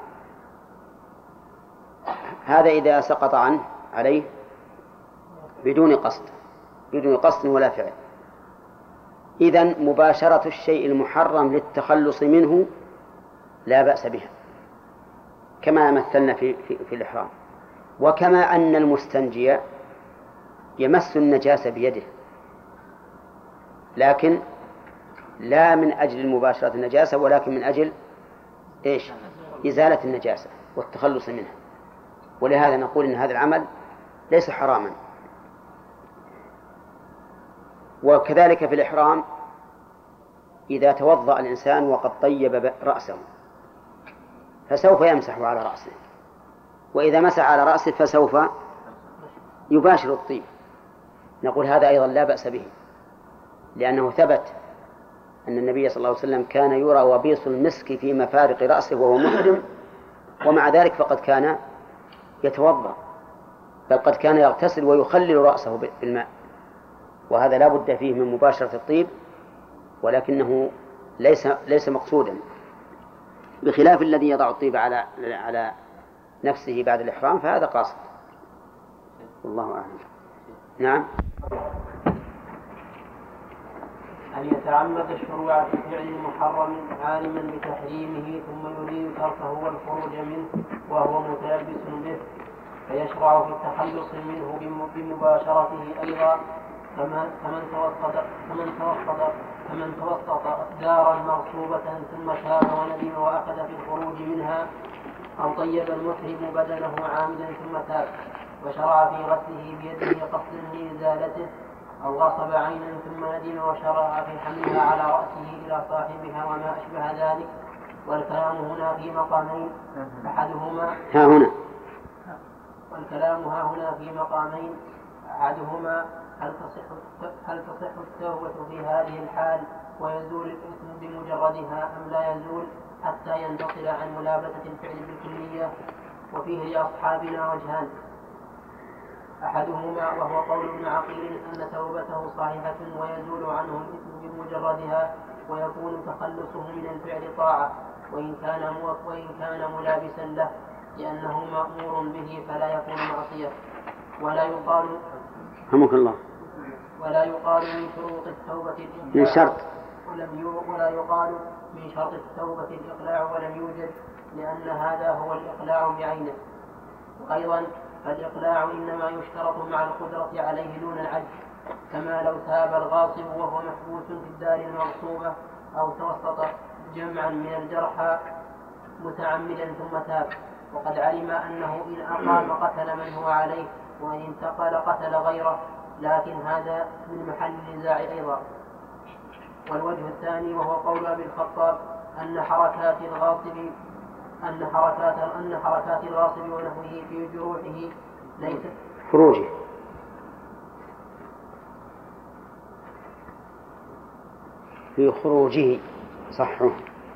هذا إذا سقط عنه عليه بدون قصد بدون قصد ولا فعل. إذن مباشرة الشيء المحرم للتخلص منه لا بأس بها، كما مثلنا في, في, في الإحرام. وكما أن المستنجي يمس النجاسة بيده، لكن لا من أجل المباشرة النجاسة، ولكن من أجل إيش؟ إزالة النجاسة والتخلص منها. ولهذا نقول إن هذا العمل ليس حراما. وكذلك في الإحرام إذا توضأ الإنسان وقد طيب رأسه فسوف يمسح على رأسه، وإذا مسح على رأسه فسوف يباشر الطيب، نقول هذا أيضا لا بأس به، لأنه ثبت أن النبي صلى الله عليه وسلم كان يرى وبيص المسك في مفارق رأسه وهو محرم، ومع ذلك فقد كان يتوضأ، بل قد كان يغتسل ويخلل رأسه بالماء، وهذا لا بد فيه من مباشرة الطيب، ولكنه ليس ليس مقصودا، بخلاف الذي يضع الطيب على على نفسه بعد الإحرام فهذا قاصد. والله أعلم. نعم. أن يتعمد الشروع في فعل محرم عالما بتحريمه ثم يريد تركه والخروج منه وهو متلبس به، فيشرع في التخلص منه بمباشرته أيضا، كمن توسط كمن توسط كمن توسط دارا مغصوبة ثم تاب وندم وأخذ في الخروج منها، أو طيب المحرم بدنه عامدا ثم تاب وشرع في غسله بيده قصدا لإزالته، أو غصب عينا ثم ندم وشرع في حملها على رأسه إلى صاحبها وما أشبه ذلك. والكلام هنا في مقامين: أحدهما ها هنا والكلام ها هنا في مقامين أحدهما هل تصح هل تصح التوبة في هذه الحال ويزول الإثم بمجردها أم لا يزول حتى ينفصل عن ملابسة الفعل بالكلية. وفيه لأصحابنا وجهان: أحدهما وهو قول ابن عقيل أن توبته صحيحة ويزول عنه الإثم بمجردها، ويكون تخلصه من الفعل طاعة وإن كان وإن كان ملابسا له، لأنه مأمور به فلا يكون معصية. ولا يقال رحمك الله ولا يقال من شروط التوبة من شرط ولم ولا يقال من شرط التوبة الإقلاع ولم يوجد، لأن هذا هو الإقلاع بعينه. وأيضا فالإقلاع إنما يشترط مع القدرة عليه دون العجز، كما لو تاب الغاصب وهو محبوس في الدار المغصوبة، أو توسط جمعا من الجرحى متعمدا ثم تاب وقد علم أنه إن أقام قتل من هو عليه، وإن انتقل قتل غيره، لكن هذا من محل النزاع أيضا. والوجه الثاني وهو قول أبي الخطاب أن حركات الغاصب أن حركات أن حركات الغاصب ونحوه في جروحه ليست خروجه في خروجه صحه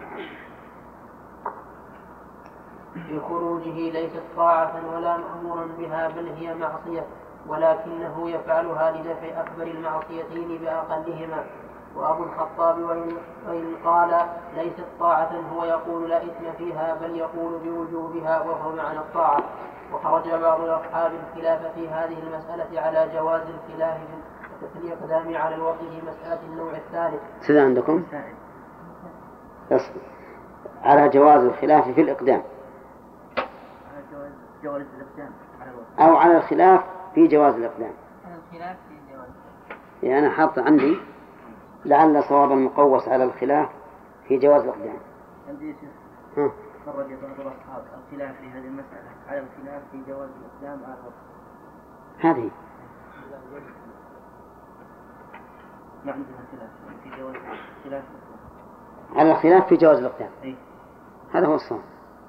في خروجه ليست طاعة ولا مأمورا بها، بل هي معصية، ولكنه يفعلها لدفع أكبر المعصيتين بأقلهما. وأبو الخطاب وإن قال ليست طاعة هو يقول لا إثم فيها، بل يقول بوجوبها وهو معنى الطاعة. وخرج بعض أصحاب الخلاف في هذه المسألة على جواز الخلاف في الإقدام على الوضع في مسألة النوع الثالث. سيدا عندكم أصل على جواز الخلاف في الإقدام جواز الإقدام على الوضع، أو على الخلاف في جواز الإقدام. الخلاف في جواز، يعني أنا حاط عندي لعل صواب المقوس على الخلاف في جواز الإقدام. عندي ها خرج بعض الأصحاب الخلاف في هذه المسألة على الخلاف في جواز الإقدام على الوضع. هذه ما عندنا خلاف في جواز خلاف على الخلاف في جواز الإقدام. أي. هذا هو الصواب.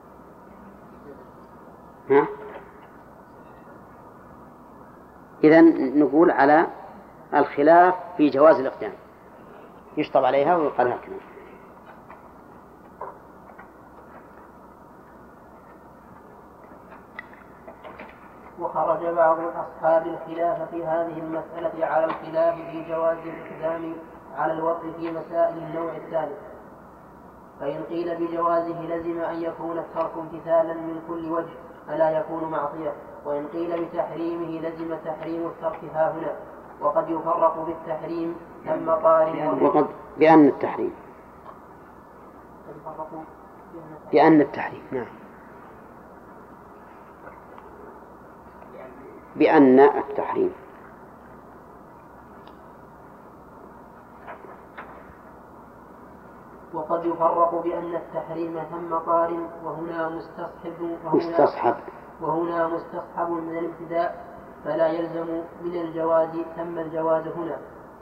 ها إذن نقول على الخلاف في جواز الإقدام يشطب عليها ويقال هكذا. وخرج بعض أصحاب الخلاف في هذه المسألة على الخلاف في جواز الإقدام على الوضع في مسائل النوع الثالث. فإن قيل بجوازه لزم أن يكون الترك امتثالا من كل وجه فلا يكون معصية، وإن قيل بتحريمه لزم تحريم الترك ها هنا. وقد يفرق بالتحريم ثم قارن وقد بأن التحريم بأن التحريم نعم بأن التحريم وقد يفرق بأن التحريم ثم قارن وهنا مستصحب وهنا مستصحب وهنا مستصحب من الابتداء، فلا يلزم من الجواز ثم الجواز هنا.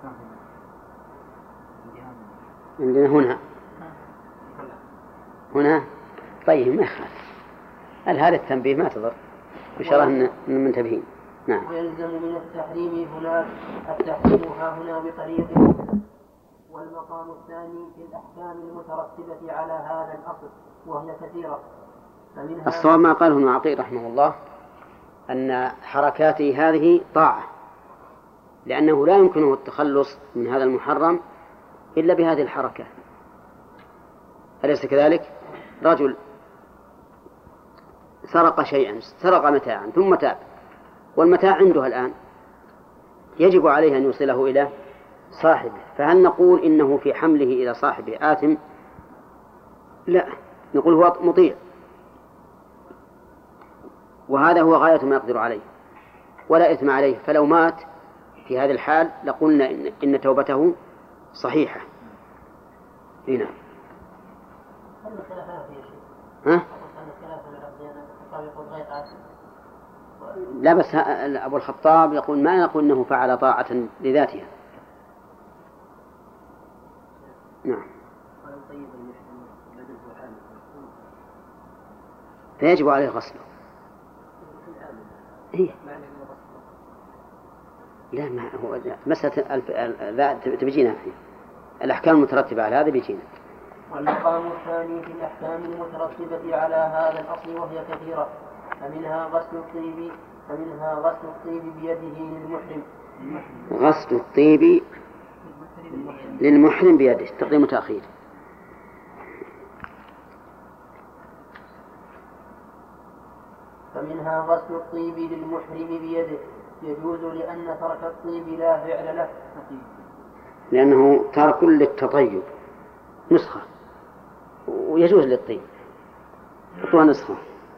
عندنا هنا هنا طيب ما يخالف هذا التنبيه ما تضر بشرح أن منتبهين. نعم. ويلزم من التحريم هناك التحريم ها هنا بطريق. والمقام الثاني في الأحكام المترتبة على هذا الأصل وهي كثيرة. الصواب ما قاله ابن عقيل رحمه الله أن حركاته هذه طاعة، لأنه لا يمكنه التخلص من هذا المحرم إلا بهذه الحركة. أليس كذلك؟ رجل سرق شيئا، سرق متاعا ثم تاب، والمتاع عنده الآن، يجب عليه أن يوصله إلى صاحبه، فهل نقول إنه في حمله إلى صاحبه آثم؟ لا، نقول هو مطيع، وهذا هو غاية ما يقدر عليه ولا إثم عليه. فلو مات في هذه الحال لقلنا إن, إن توبته صحيحة. هنا ها؟ لا بس أبو الخطاب يقول ما يقول إنه فعل طاعة لذاتها. نعم. فيجب عليه غسله. إيه؟ لا ما هو مسألة ذا تبجينا فيه الأحكام المترتبة على هذا بيجينا. والمقام الثاني في الأحكام المترتبة على هذا الأصل وهي كثيرة، فمنها غسل الطيب فمنها غسل الطيب بيده للمحرم. غسل الطيب للمحرم بيده تقديم وتأخير. فمنها غسل الطيب للمحرم بيده يجوز لأن ترك الطيب لا فعل له، لأنه ترك للتطيب نسخة، ويجوز للطيب حطوها نسخة.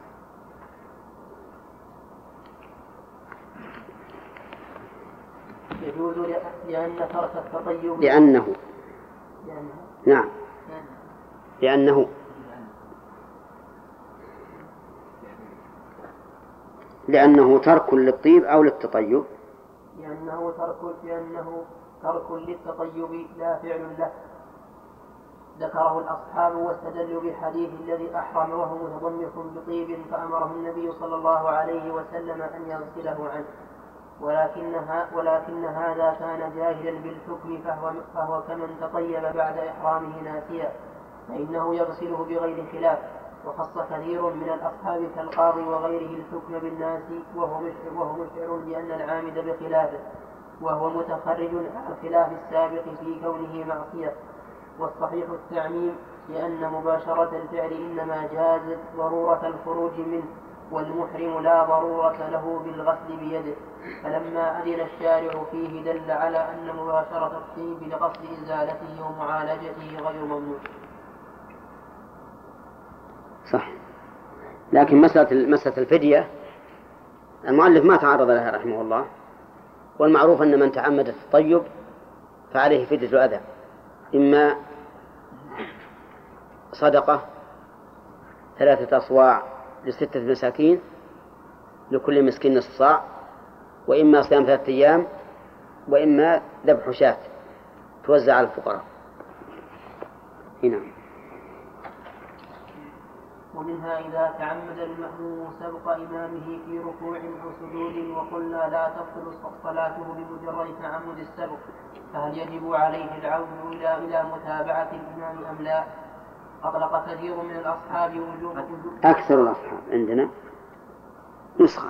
يجوز لأن ترك التطيب لأنه لأنه نعم لأنه لأنه ترك للطيب أو للتطيب لأنه ترك لأنه ترك للتطيب لا فعل له. ذكره الأصحاب واستدلوا بالحديث الذي أحرم وهو متضمخ بطيب فأمره النبي صلى الله عليه وسلم أن يغسله عنه، ولكنها ولكن هذا كان جاهلا بالحكم فهو, فهو كمن تطيب بعد إحرامه ناسيا فإنه يغسله بغير خلاف. وخص كثير من الأصحاب كالقاضي وغيره الحكم بالناس وهو مشعر, وهو مشعر بأن العامد بخلافه، وهو متخرج عن الخلاف السابق في كونه معصية. والصحيح التعميم لأن مباشرة الفعل إنما جازت ضرورة الخروج منه، والمحرم لا ضرورة له بالغسل بيده، فلما أذن الشارع فيه دل على أن مباشرة الطيب لقصد إزالته ومعالجته غير ممنوع. صح. لكن مسألة مسألة الفدية المؤلف ما تعرض لها رحمه الله، والمعروف أن من تعمد التطيب فعليه فدية الأذى، إما صدقة ثلاثة أصواع لستة مساكين لكل مسكين نصف صاع، وإما صيام ثلاثة أيام، وإما ذبح شاة توزع على الفقراء. هنا. ومنها إذا تعمد المأموم سبق إمامه في ركوع أو سجود وقلنا لا تبطل صلاته بمجرد تعمد السبق، فهل يجب عليه العود إلى إلى متابعة الإمام أم لا؟ أطلق كثير من الأصحاب وجوب أكثر الأصحاب عندنا نسخة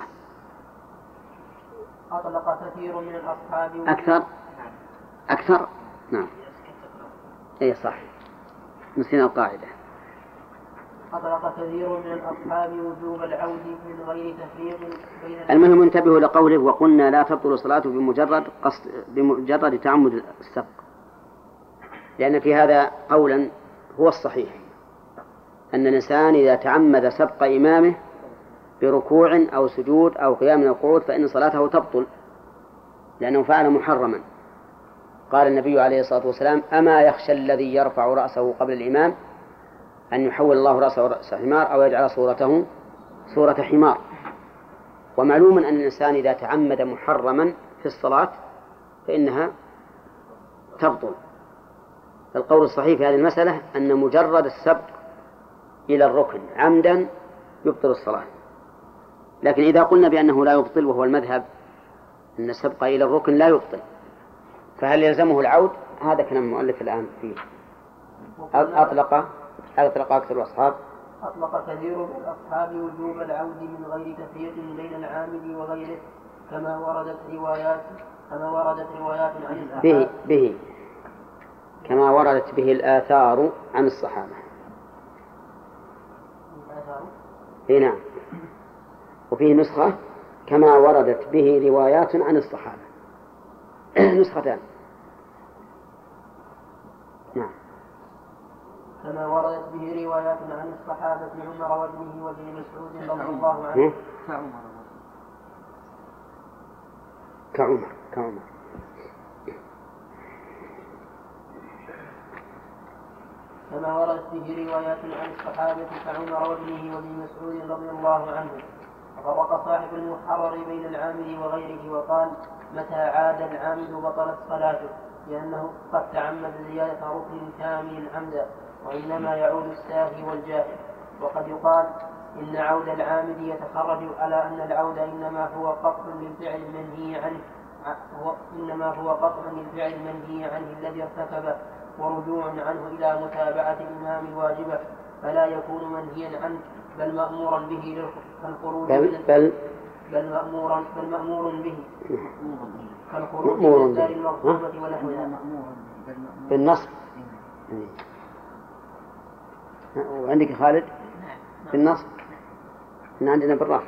أطلق كثير من الأصحاب أكثر أكثر نعم أي صح نسينا القاعدة. أطلق كثير من الأصحاب وجوب العود من غير تفريق بين المهم انتبهوا لقوله وقلنا لا تبطل صلاته بمجرد قصد بمجرد تعمد السبق، لأن في هذا قولا هو الصحيح أن الإنسان إذا تعمد سبق إمامه بركوع أو سجود أو قيام من القعود فإن صلاته تبطل لأنه فعل محرما. قال النبي عليه الصلاة والسلام أما يخشى الذي يرفع رأسه قبل الإمام أن يحول الله رأسه رأس حمار أو يجعل صورته صورة حمار. ومعلوم أن الإنسان إذا تعمد محرما في الصلاة فإنها تبطل. فالقول الصحيح في هذه المسألة أن مجرد السبق إلى الركن عمدا يبطل الصلاة. لكن إذا قلنا بأنه لا يبطل وهو المذهب أن السبق إلى الركن لا يبطل فهل يلزمه العود؟ هذا كلام المؤلف الآن فيه. أطلق أطلق أكثر الأصحاب أطلق كثير من الأصحاب وجوب العود من غير تفريق بين العامل وغيره كما وردت روايات كما وردت روايات عن الصحابة به به كما وردت به الآثار عن الصحابة. هنا نعم. وفيه نسخة كما وردت به روايات عن الصحابة نسختان نعم. كما وردت به روايات عن الصحابة عمر وابنه وابن مسعود رضي الله عنه كعمر كعمر كما وردت به روايات عن الصحابة كعمر وابنه وابن مسعود رضي الله عنه. فرق صاحب المحرر بين العامل وغيره وقال متى عاد العامل بطلت صلاته لأنه قد تعمد زيادة ركن كامل عمدا وإنما يعود الساهي والجاهل. وقد يقال إن عود العامد يتخرج على أن العود إنما هو قطع للفعل المنهي عنه هو إنما هو قطع للفعل المنهي عنه الذي ارتكبه ورجوع عنه إلى متابعة الإمام واجبة فلا يكون منهيا عنه بل مأمورا به كالخروج بل بل بل مأمورا بل مأمور به كالخروج مأمور من دار به. المغصوبة ونحوها بالنصب. وعندك خالد في النصب إن عندنا بالراحة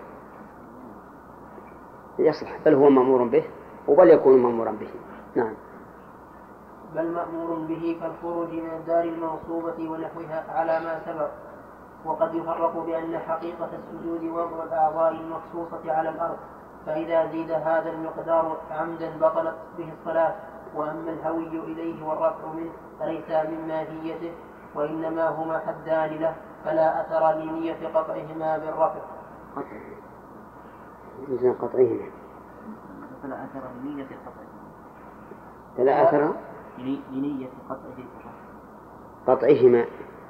يصلح بل هو مأمور به وبل يكون مأمورا به. نعم. بل مأمور به كالخروج من الدار المغصوبة ونحوها على ما سبق. وقد يفرق بأن حقيقة السجود وضع الأعضاء المخصوصة على الأرض فإذا زيد هذا المقدار عمدا بطلت به الصلاة. وأما الهوي إليه والرفع منه فليس من ماهيته وإنما هما حدان له فلا أثر لنية قطعهما بالرفع. قطعهما فلا أثر لنية قطعه. فلا أثر لنية قطعه قطعهما.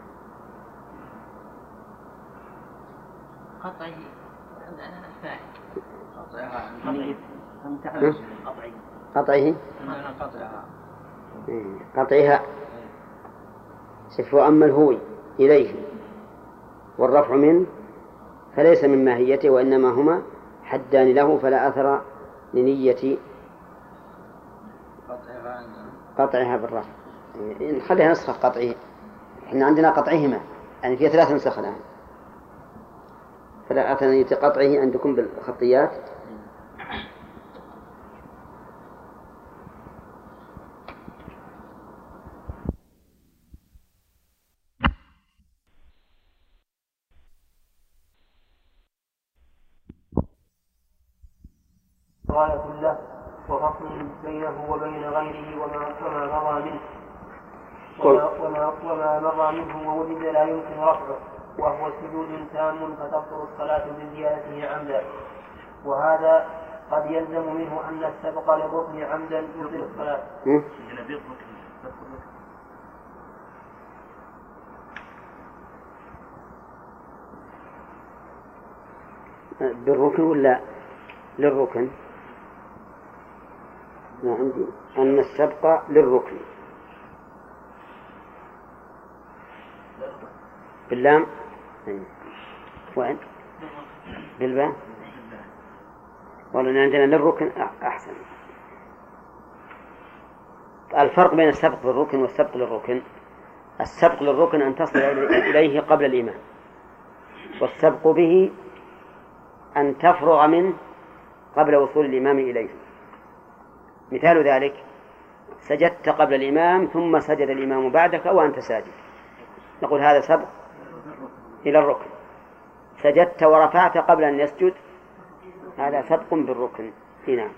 قطعه عندنا فاعل. قطعها قطعه. قطعه. عندنا قطعها. قطعها. شوف، وأما الهوي إليه والرفع منه فليس من ماهيته، وإنما هما حدان له، فلا أثر لنية قطعها بالرفع. نخليها نسخة قطعه، إحنا عندنا قطعهما، يعني فيها ثلاث نسخ الآن. فلا أثر لنية قطعه عندكم بالخطيات. غاية له وفصل بينه وبين غيره وما وما مضى منه وما, وما, وما مضى منه ووجد لا يمكن رفعه، وهو سجود تام فتبطل الصلاة بزيادته عمدا. وهذا قد يلزم منه أن السبق للركن عمدا يبطل الصلاة. بالركن ولا للركن؟ ما عندي أن السبق للركن باللام. وين؟ بالباء. والله عندنا للركن أحسن. الفرق بين السبق بالركن والسبق للركن: السبق للركن أن تصل إليه قبل الإمام، والسبق به أن تفرغ منه قبل وصول الإمام إليه. مثال ذلك: سجدت قبل الإمام ثم سجد الإمام بعدك وأنت ساجد، نقول هذا سبق إلى الركن. سجدت ورفعت قبل أن يسجد، هذا سبق بالركن. هنا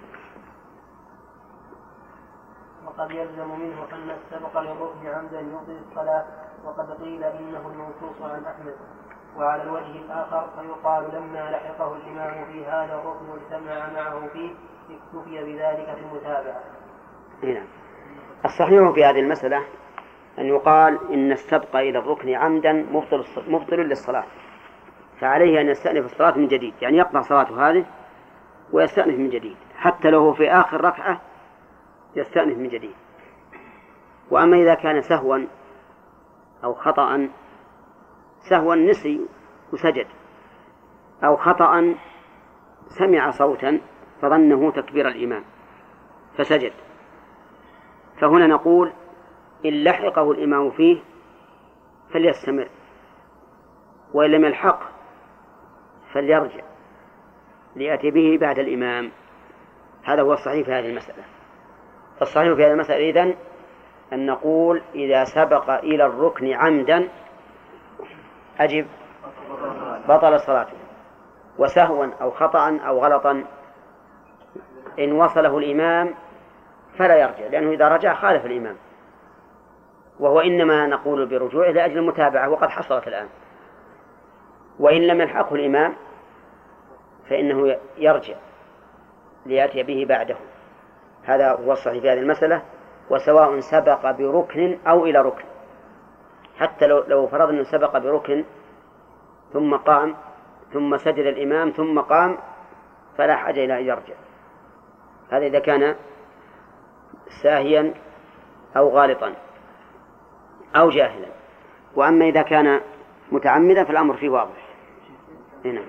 وقد يلزم منه أن السبق للركن عمدا يبطل الصلاة، وقد قيل إنه المنصوص عن أحمد. وعلى الوجه الآخر فيقال لما لحقه الإمام في هذا الركن واجتمع معه فيه اكتفي بذلك في المتابعة. هنا الصحيح في هذه المسألة أن يقال إن السبق إلى الركن عمدا مبطل, مبطل للصلاة، فعليه أن يستأنف الصلاة من جديد، يعني يقطع صلاته هذه ويستأنف من جديد، حتى لو في آخر ركعة يستأنف من جديد. وأما إذا كان سهوا أو خطأ، سهوا نسي وسجد، أو خطأ سمع صوتا فظنه تكبير الإمام فسجد، فهنا نقول إن لحقه الإمام فيه فليستمر، وإن لم يلحق فليرجع ليأتي به بعد الإمام. هذا هو الصحيح في هذه المسألة. فالصحيح في هذه المسألة إذن أن نقول إذا سبق إلى الركن عمدا أجب بطل صلاته، وسهوا أو خطأ أو غلطا إن وصله الإمام فلا يرجع، لأنه إذا رجع خالف الإمام، وهو إنما نقول برجوعه لأجل المتابعة وقد حصلت الآن. وإن لم يلحقه الإمام فإنه يرجع ليأتي به بعده. هذا هو الصحيح في هذه المسألة. وسواء سبق بركن أو إلى ركن، حتى لو, لو فرض أنه سبق بركن ثم قام ثم سجد الإمام ثم قام فلا حاجة إلى أن يرجع. هذا إذا كان ساهيا أو غالطا أو جاهلا. وأما إذا كان متعمدا فالأمر فيه واضح. هنا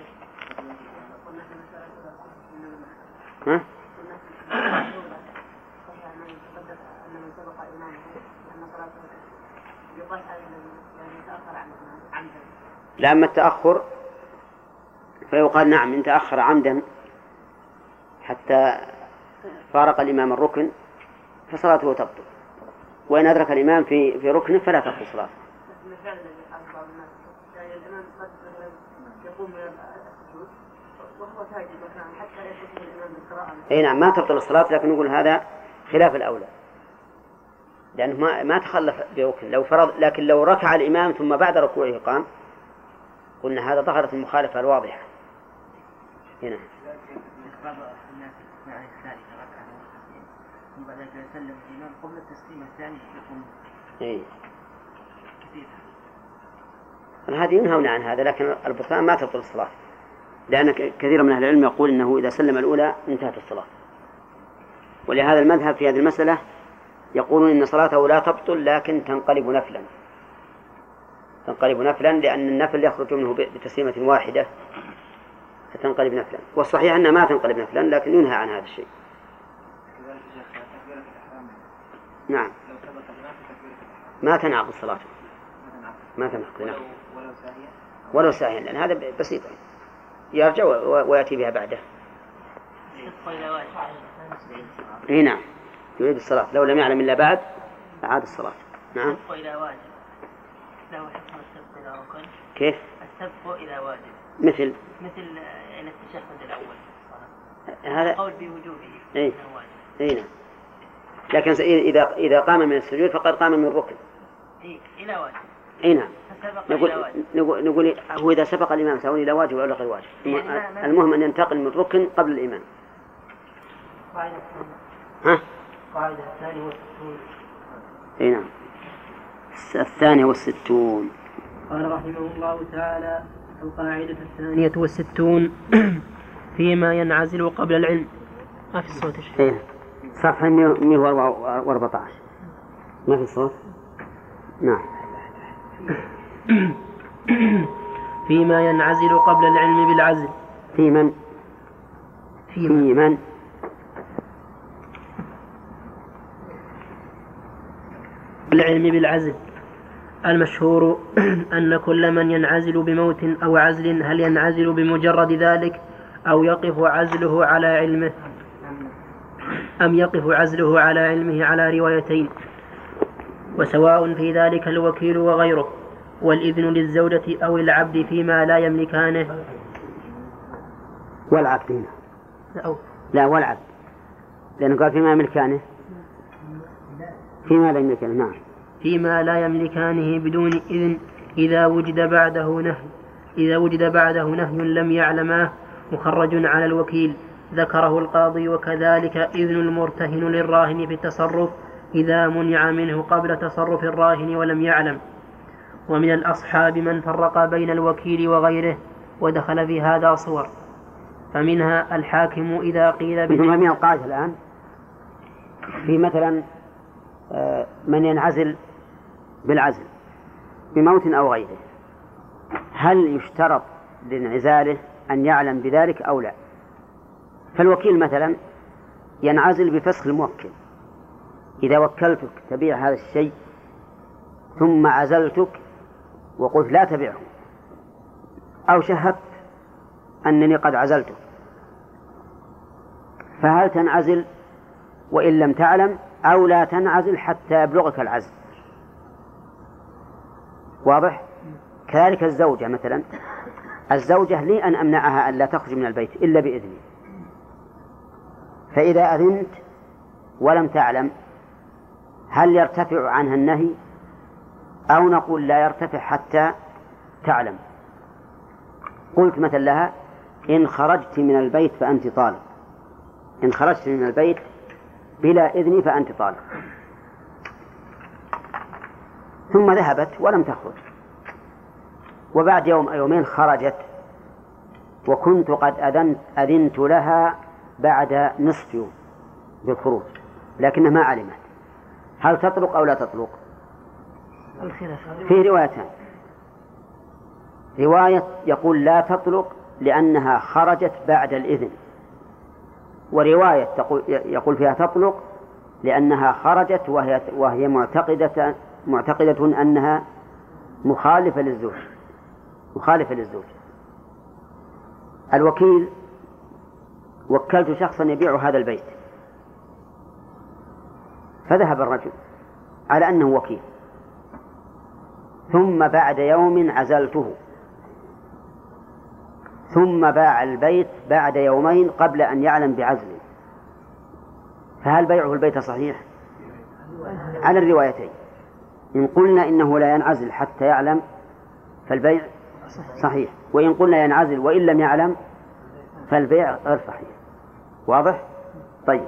ها؟ لأما التأخر فيقال نعم إن تأخر عمدا حتى فارق الإمام الركن فصلاته تبطل، وإن أدرك الإمام في في ركن فلا تبطل صلاته. أي نعم ما تبطل الصلاة، لكن نقول هذا خلاف الأولى، لأنه ما ما تخلف بركن. لو فرض لكن لو ركع الإمام ثم بعد ركوعه قام قلنا هذا ظهرت المخالفة الواضحة. هنا يعني الثاني ركعة والتسليم ثم بعد ذلك يسلم الإمام قبل التسليم الثاني يقوم إيه. كثير. هذه ينهون عن هذا، لكن البطلان ما تبطل الصلاة، لأن كثير من أهل العلم يقول إنه إذا سلم الأولى انتهت الصلاة. ولهذا المذهب في هذه المسألة يقولون إن صلاته لا تبطل لكن تنقلب نفلا، تنقلب نفلا لأن النفل يخرج منه بتسليمة واحدة فتنقلب نفلا، والصحيح أنها ما تنقلب نفلا لكن ينهى عن هذا الشيء. نعم ما تنعقد الصلاة، ما تنعقد نعم. ولو ساهيا لأن هذا بسيط يرجع ويأتي بها بعده. اي نعم يريد الصلاة لو لم يعلم إلا بعد أعاد الصلاة. نعم. إذا واجب له حكم السبق إذا ركن. كيف؟ السبق إذا واجب. مثل مثل التشهد الأول. هذا قول بوجوبه. إيه. إيه نعم. لكن إذا إذا قام من السجود فقد قام من الركن. إيه إلى واجب. إيه نعم. نقول نقول نقول هو إذا سبق الإمام سواء إلى واجب أو غير واجب. المهم أن ينتقل من الركن قبل الإمام. ها؟ قاعدة الثانية والستون. إيه نعم. الثانية والستون. قال رحمه الله تعالى: القاعدة الثانية والستون فيما ينعزل قبل العلم. ما في الصوت شيء. إيه. صفحة مئة وأربعة عشر. ما في الصوت. نعم. فيما ينعزل قبل العلم بالعزل. في من؟ في من؟ العلم بالعزل. المشهور أن كل من ينعزل بموت أو عزل هل ينعزل بمجرد ذلك أو يقف عزله على علمه أم يقف عزله على علمه على روايتين، وسواء في ذلك الوكيل وغيره، والإذن للزوجة أو العبد فيما لا يملكانه. والعبد هنا لا والعبد لأنه قال فيما يملكانه فيما لا يملكانه. نعم. فيما لا يملكانه بدون إذن إذا وجد بعده نهي إذا وجد بعده نهي لم يعلماه مخرج على الوكيل ذكره القاضي. وكذلك إذن المرتهن للراهن في التصرف إذا منع منه قبل تصرف الراهن ولم يعلم. ومن الأصحاب من فرق بين الوكيل وغيره ودخل في هذا صور، فمنها الحاكم إذا قيل مثل من القاعدة الآن في مثلا من ينعزل بالعزل بموت أو غيره، هل يشترط لانعزاله أن يعلم بذلك أو لا؟ فالوكيل مثلا ينعزل بفسخ الموكل، إذا وكلتك تبيع هذا الشيء ثم عزلتك وقلت لا تبيعه، أو شهدت أنني قد عزلتك، فهل تنعزل وإن لم تعلم أو لا تنعزل حتى يبلغك العزل؟ واضح؟ كذلك الزوجة مثلا، الزوجة لي أن أمنعها أن لا تخرج من البيت إلا بإذني، فإذا أذنت ولم تعلم هل يرتفع عنها النهي أو نقول لا يرتفع حتى تعلم؟ قلت مثلا لها إن خرجت من البيت فأنت طالق، إن خرجت من البيت بلا إذن فأنت طالق، ثم ذهبت ولم تخرج، وبعد يوم أو يومين خرجت وكنت قد أذنت, أذنت لها بعد نصف يوم بالخروج لكنها ما علمت، هل تطلق أو لا تطلق؟ في روايتان، رواية يقول لا تطلق لأنها خرجت بعد الإذن، ورواية يقول فيها تطلق لأنها خرجت وهي, وهي معتقدة, معتقدة أنها مخالفة للزوج مخالفة للزوج. الوكيل وكلت شخصا يبيع هذا البيت، فذهب الرجل على أنه وكيل، ثم بعد يوم عزلته، ثم باع البيت بعد يومين قبل أن يعلم بعزله، فهل بيعه البيت صحيح؟ على الروايتين، إن قلنا إنه لا ينعزل حتى يعلم فالبيع صحيح، وإن قلنا ينعزل وإن لم يعلم فالبيع غير صحيح. واضح؟ طيب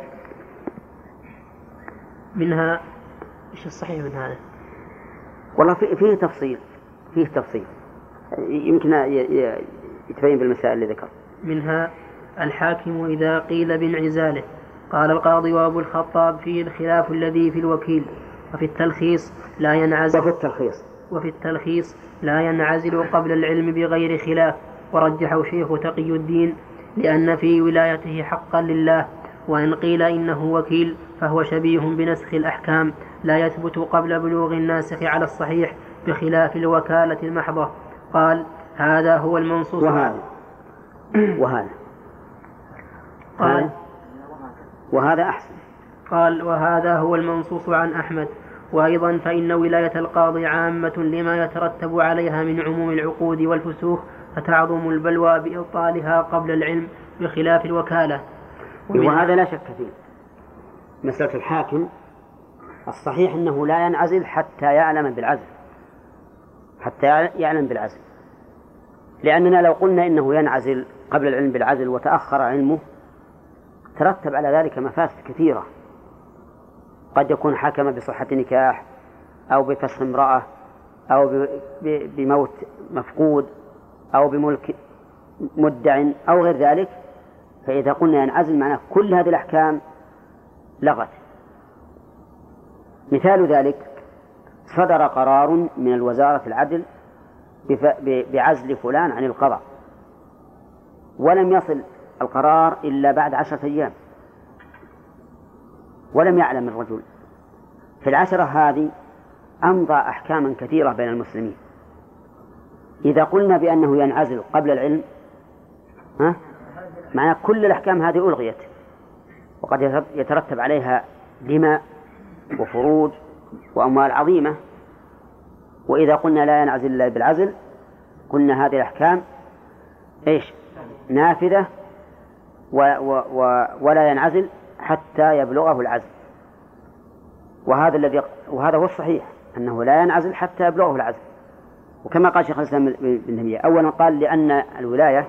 منها إيش الصحيح من هذا؟ والله فيه تفصيل فيه تفصيل يمكن يتبين بالمسائل اللي ذكر. منها الحاكم إذا قيل بانعزاله. قال القاضي وأبو الخطاب فيه الخلاف الذي في الوكيل. وفي التلخيص لا ينعزل وفي التلخيص وفي التلخيص لا ينعزل قبل العلم بغير خلاف، ورجحه شيخ تقي الدين لأن في ولايته حقا لله، وإن قيل إنه وكيل فهو شبيه بنسخ الأحكام لا يثبت قبل بلوغ الناسخ على الصحيح بخلاف الوكالة المحضة. قال هذا هو المنصوص. وهذا وهذا قال وهذا أحسن. قال وهذا هو المنصوص عن أحمد. وأيضا فإن ولاية القاضي عامة لما يترتب عليها من عموم العقود والفسوخ، فتعظم البلوى بإبطالها قبل العلم بخلاف الوكالة. وهذا لا شك فيه. مسألة الحاكم الصحيح أنه لا ينعزل حتى يعلم بالعزل حتى يعلم بالعزل لأننا لو قلنا إنه ينعزل قبل العلم بالعزل وتأخر علمه ترتب على ذلك مفاسد كثيرة. قد يكون حكم بصحة نكاح أو بفسخ امرأة أو بموت مفقود أو بملك مدع أو غير ذلك. فإذا قلنا ينعزل معناه كل هذه الأحكام لغت. مثال ذلك صدر قرار من الوزارة العدل بعزل فلان عن القضاء ولم يصل القرار إلا بعد عشرة أيام ولم يعلم الرجل. في العشرة هذه أمضى أحكاما كثيرة بين المسلمين. إذا قلنا بأنه ينعزل قبل العلم ها معنى كل الأحكام هذه ألغيت وقد يترتب عليها دماء وفروج وأموال عظيمة. وإذا قلنا لا ينعزل إلا بالعزل قلنا هذه الأحكام إيش نافذة و و و ولا ينعزل حتى يبلغه العزل. وهذا الذي وهذا هو الصحيح أنه لا ينعزل حتى يبلغه العزل. وكما قال شيخ الإسلام ابن تيمية أولا قال لأن الولاية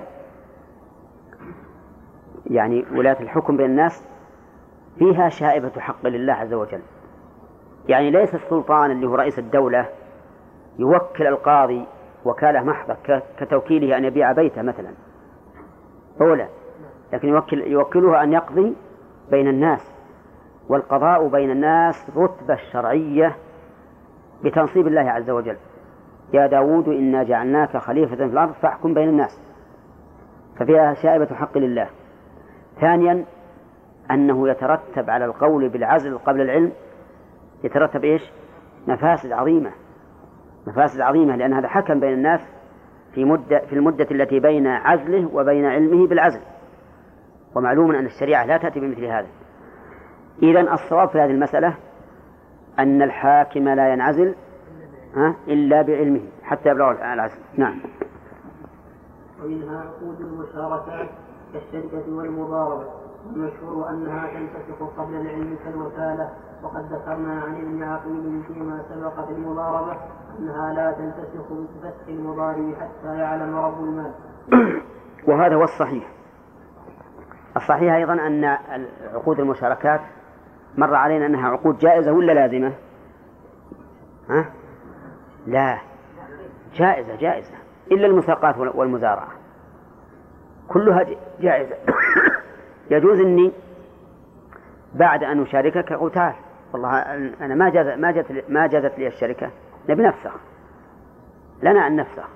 يعني ولاية الحكم بين الناس فيها شائبة حق لله عز وجل. يعني ليس السلطان اللي هو رئيس الدولة يوكل القاضي وكالة محضة كتوكيله أن يبيع بيته مثلا أولا، لكن يوكل يوكله أن يقضي بين الناس. والقضاء بين الناس رتبة شرعية بتنصيب الله عز وجل. يا داود إنا جعلناك خليفة في الأرض فاحكم بين الناس. ففيها شائبة حق لله. ثانيا أنه يترتب على القول بالعزل قبل العلم يترتب إيش مفاسد عظيمة مفاسد عظيمة لأن هذا حكم بين الناس في مدة في المدة التي بين عزله وبين علمه بالعزل. ومعلوم أن الشريعة لا تأتي بمثل هذا. إذن الصواب في هذه المسألة أن الحاكم لا ينعزل ها إلا بعلمه حتى يبلغ العزل. نعم. ومنها عقود المشاركات كالشركة والمضاربة، والمشهور أنها تنفسخ قبل العلم كالوكالة. وقد ذكرنا عن ابن عقيل فيما سبق في المضاربة أنها لا تنفسخ بفسخ المضارب حتى يعلم رب المال. وهذا هو الصحيح. الصحيح أيضا أن عقود المشاركات مر علينا أنها عقود جائزة ولا لازمة؟ ها؟ لا، جائزة جائزة إلا المساقات والمزارعة كلها جائزة. يجوز أني بعد أن أشاركك أقول تعال والله أنا ما جاز ما جت ما جازت لي الشركة نبي نفسخ لنا أن نفسخ.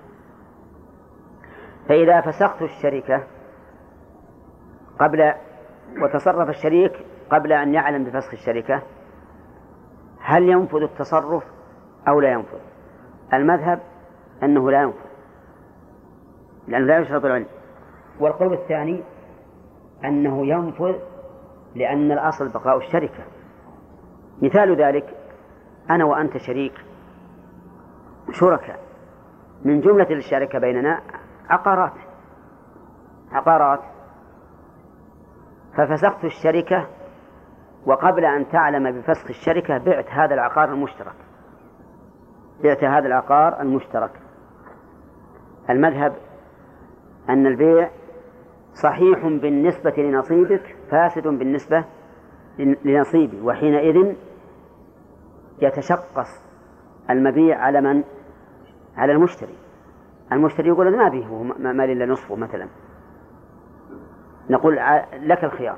فإذا فسخت الشركة قبل وتصرف الشريك قبل أن يعلم بفسخ الشركة هل ينفذ التصرف أو لا ينفذ؟ المذهب أنه لا ينفذ لأنه لا يشرط العلم. والقول الثاني أنه ينفذ لأن الأصل بقاء الشركة. مثال ذلك أنا وأنت شريك شركاء من جملة الشركة بيننا عقارات عقارات ففسخت الشركة وقبل أن تعلم بفسخ الشركة بعت هذا العقار المشترك بعت هذا العقار المشترك. المذهب أن البيع صحيح بالنسبة لنصيبك فاسد بالنسبة لنصيبي، وحينئذ يتشقص المبيع على من؟ على المشتري. المشتري يقول أنا ما به مال إلا نصفه مثلا، نقول لك الخيار.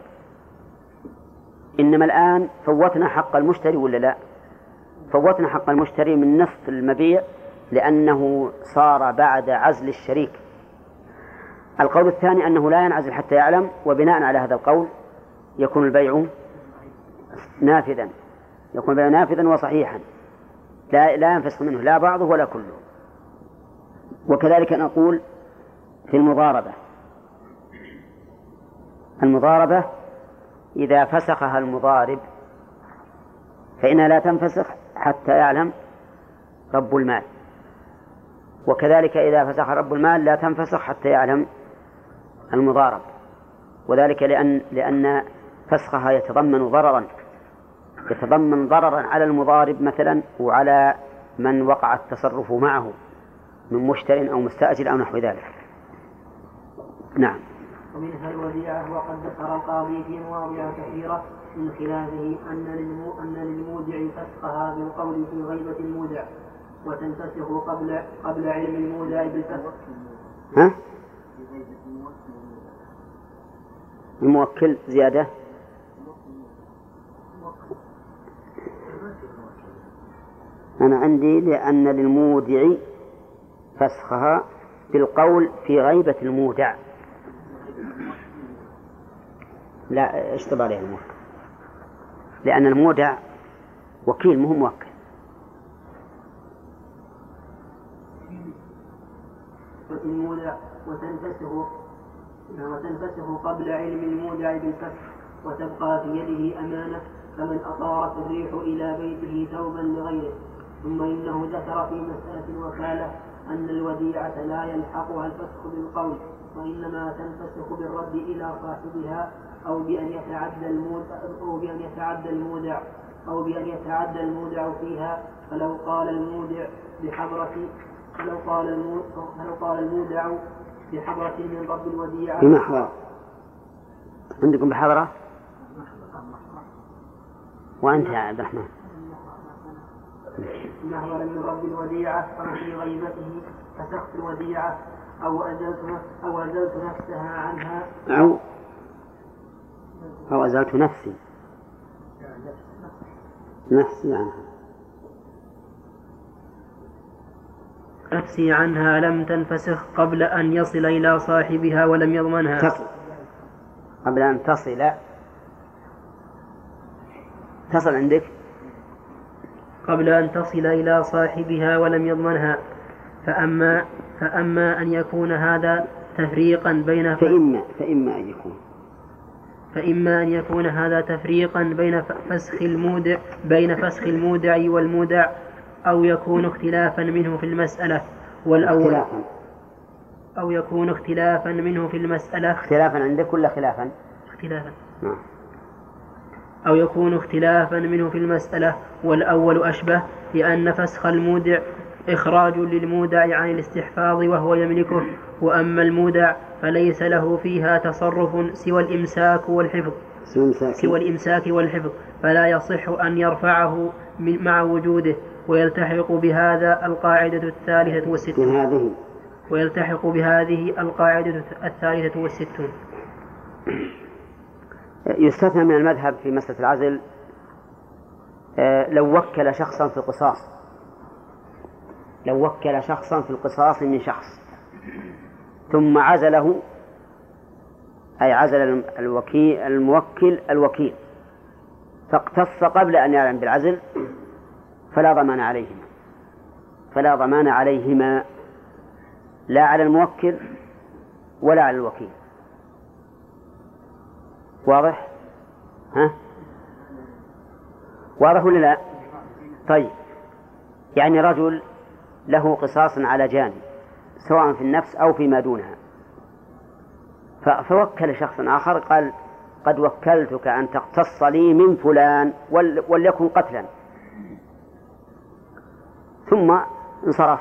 إنما الآن فوتنا حق المشتري ولا لا؟ فوتنا حق المشتري من نصف المبيع لأنه صار بعد عزل الشريك. القول الثاني أنه لا ينعزل حتى يعلم، وبناء على هذا القول يكون البيع نافذا، يكون البيع نافذا وصحيحا، لا, لا ينفسخ منه لا بعضه ولا كله. وكذلك نقول في المضاربة. المضاربة إذا فسخها المضارب فإنها لا تنفسخ حتى يعلم رب المال، وكذلك إذا فسخ رب المال لا تنفسخ حتى يعلم المضارب، وذلك لأن لأن فسخها يتضمن ضررا يتضمن ضررا على المضارب مثلا وعلى من وقع التصرف معه من مشتر أو مستأجر أو نحو ذلك. نعم. ومنها الوديعة، وقد ذكر القاضي في مواضع كثيرة من خلافه أن للمو أن للمودع فسخها بالقول في غيبة المودع، وتنفسخ قبل قبل علم المودع بالفسخ. ها؟ الموكل زيادة. أنا عندي لأن للمودع فسخها بالقول في غيبة المودع. لا اشتب عليه الموكل، لأن المودع وكيل مهم موكل. المودع وتنفسه وتنفسه قبل علم المودع بالفسخ، وتبقى في يده أمانة كمن أطارت الريح إلى بيته ثوبا لغيره. ثم إنه ذكر في مسألة الوكالة أن الوديعة لا يلحقها الفسخ بالقول، وإنما تنفسخ بالرد إلى صاحبها أو بأن يتعدى المودع أو بأن يتعدى المودع أو بأن يتعدى المودع فيها. فلو قال المودع بحضرة فلو قال المودع فلو قال المودع بحضرة من رب الوديعة. بمحضر عندكم بحضرة؟ وأنت يا عبد الرحمن محضر من رب الوديعة في غيبته فسخت الوديعة أو أزلت أو أزلت نفسها عنها أو أو أزلت نفسي نفسي عنها نفسي عنها لم تنفسخ قبل أن يصل إلى صاحبها ولم يضمنها. تصل قبل أن تصل تصل عندك قبل أن تصل إلى صاحبها ولم يضمنها. فأما فأما أن يكون هذا تفريقا بين فإما فإما أن يكون فإما أن يكون هذا تفريقا بين فسخ المودع بين فسخ المودع والمودع، أو يكون اختلافا منه في المسألة والأول اختلافا. أو يكون اختلافا منه في المسألة اختلافا عندك ولا خلافا؟ اختلافا. نعم. أو يكون اختلافا منه في المسألة والأول أشبه، لأن فسخ المودع إخراج للمودع عن الاستحفاظ وهو يملكه، وأما المودع فليس له فيها تصرف سوى الإمساك والحفظ سوى الإمساك والحفظ فلا يصح أن يرفعه مع وجوده. ويلتحق بهذا القاعدة الثالثة والستون هذه ويلتحق بهذه القاعدة الثالثة والستون. يستثنى من المذهب في مسألة العزل لو وكل شخصا في القصاص لو وكل شخصا في القصاص من شخص ثم عزله، أي عزل الوكيل الموكل الوكيل فاقتص قبل أن يعلم بالعزل فلا ضمان عليهما فلا ضمان عليهما لا على الموكل ولا على الوكيل. واضح؟ ها؟ واضح ولا لا؟ طيب، يعني رجل له قصاص على جانب سواء في النفس أو فيما دونها، فوكل شخص آخر قال قد وكلتك أن تقتص لي من فلان وليكن قتلا، ثم انصرف،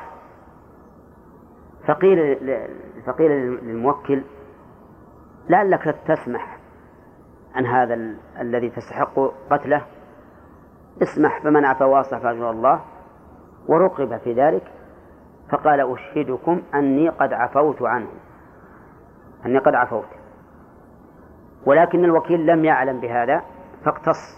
فقيل فقيل للموكل لعلك تسمح عن هذا ال... الذي تستحق قتله اسمح فمن عفا واصلح فأجر الله، ورقب في ذلك فقال أشهدكم أني قد عفوت عنه، أني قد عفوت. ولكن الوكيل لم يعلم بهذا فاقتص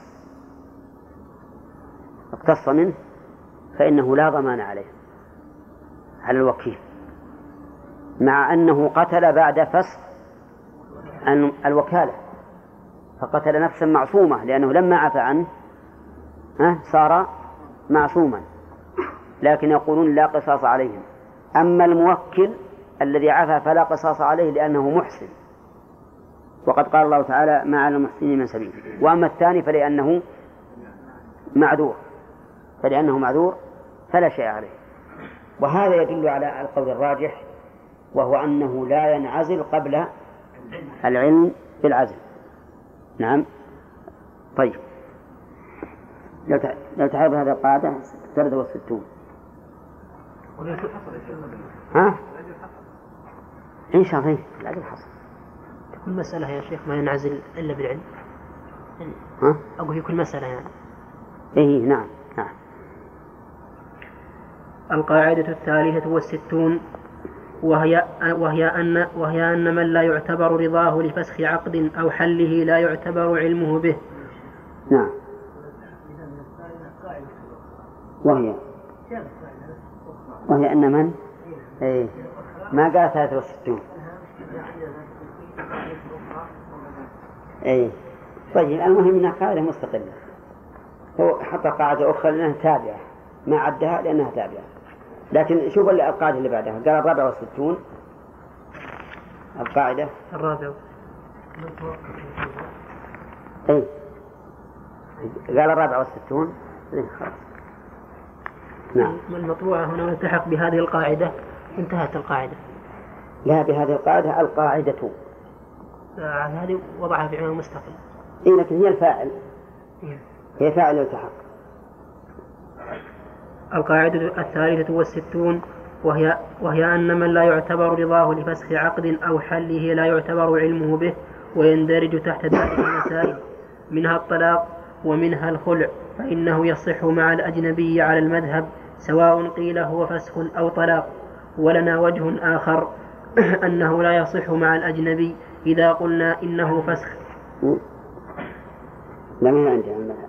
اقتص منه، فإنه لا ضمان عليه على الوكيل، مع أنه قتل بعد فسخ الوكالة، فقتل نفسا معصومة، لأنه لما عفى عنه صار معصوما، لكن يقولون لا قصاص عليهم. أما الموكل الذي عفى فلا قصاص عليه لأنه محسن، وقد قال الله تعالى ما على المحسنين من سبيل. وأما الثاني فلأنه معذور فلأنه معذور فلا شيء عليه. وهذا يدل على القول الراجح، وهو أنه لا ينعزل قبل العلم بالعزل. نعم. طيب، لو تعرف هذه القاعدة ثلاثة وستون ها؟ إن شاء الله العدل حصل. كل مسألة يا شيخ ما ينعزل إلا بالعلم. ها؟ أقول في كل مسألة يعني. إيه نعم نعم. القاعدة الثالثة والستون وهي وهي أن وهي أن من لا يعتبر رضاه لفسخ عقد أو حله لا يعتبر علمه به. نعم. وهي وهي أن من إيه ما قال ثلاثة وستون. إيه طيب، المهم أنها قاعدة مستقلة، هو حط قاعدة أخرى لأنها تابعة، ما عدها لأنها تابعة. لكن شوف القاعدة اللي بعدها، قال الرابع والستون القاعدة الرابع. إيه قال الرابع والستون. إيه خلاص. نعم. المطبوعة هنا التحق بهذه القاعدة انتهت القاعدة. لا، بهذه القاعدة القاعدة هذه وضعها في عنوان مستقل. إيه لكن هي الفاعل، هي فاعل التحق. القاعدة الثالثة والستون وهي وهي أن من لا يعتبر رضاه لفسخ عقد أو حله لا يعتبر علمه به، ويندرج تحت ذلك المسائل، منها الطلاق ومنها الخلع، فإنه يصح مع الأجنبي على المذهب سواء قيل هو فسخ أو طلاق. ولنا وجه آخر أنه لا يصح مع الأجنبي إذا قلنا إنه فسخ. لا ما عندي المذهب.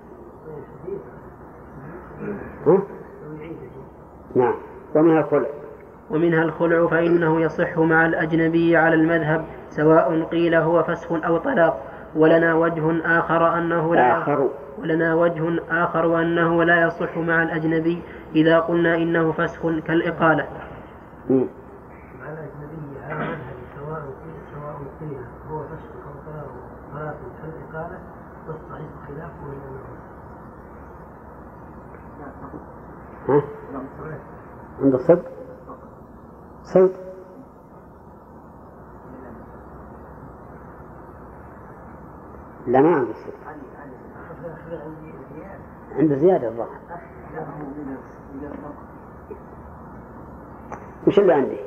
نعم. ومنها الخلع ومنها الخلع فإنه يصح مع الأجنبي على المذهب سواء قيل هو فسخ أو طلاق. ولنا وجه آخر أنه لا آخر ولنا وجه آخر أنه لا يصح مع الأجنبي إذا قلنا إنه فسخ كالإقالة. مم. مع الأجنبي على المذهب سواء سواء قيل هو فسخ أو طلاق طلاق كالإقالة، والصحيح خلافه إلى ها؟ عند الصدق صدق لا ما عند الصدق، عند زيادة الظاهر. وش اللي عندي؟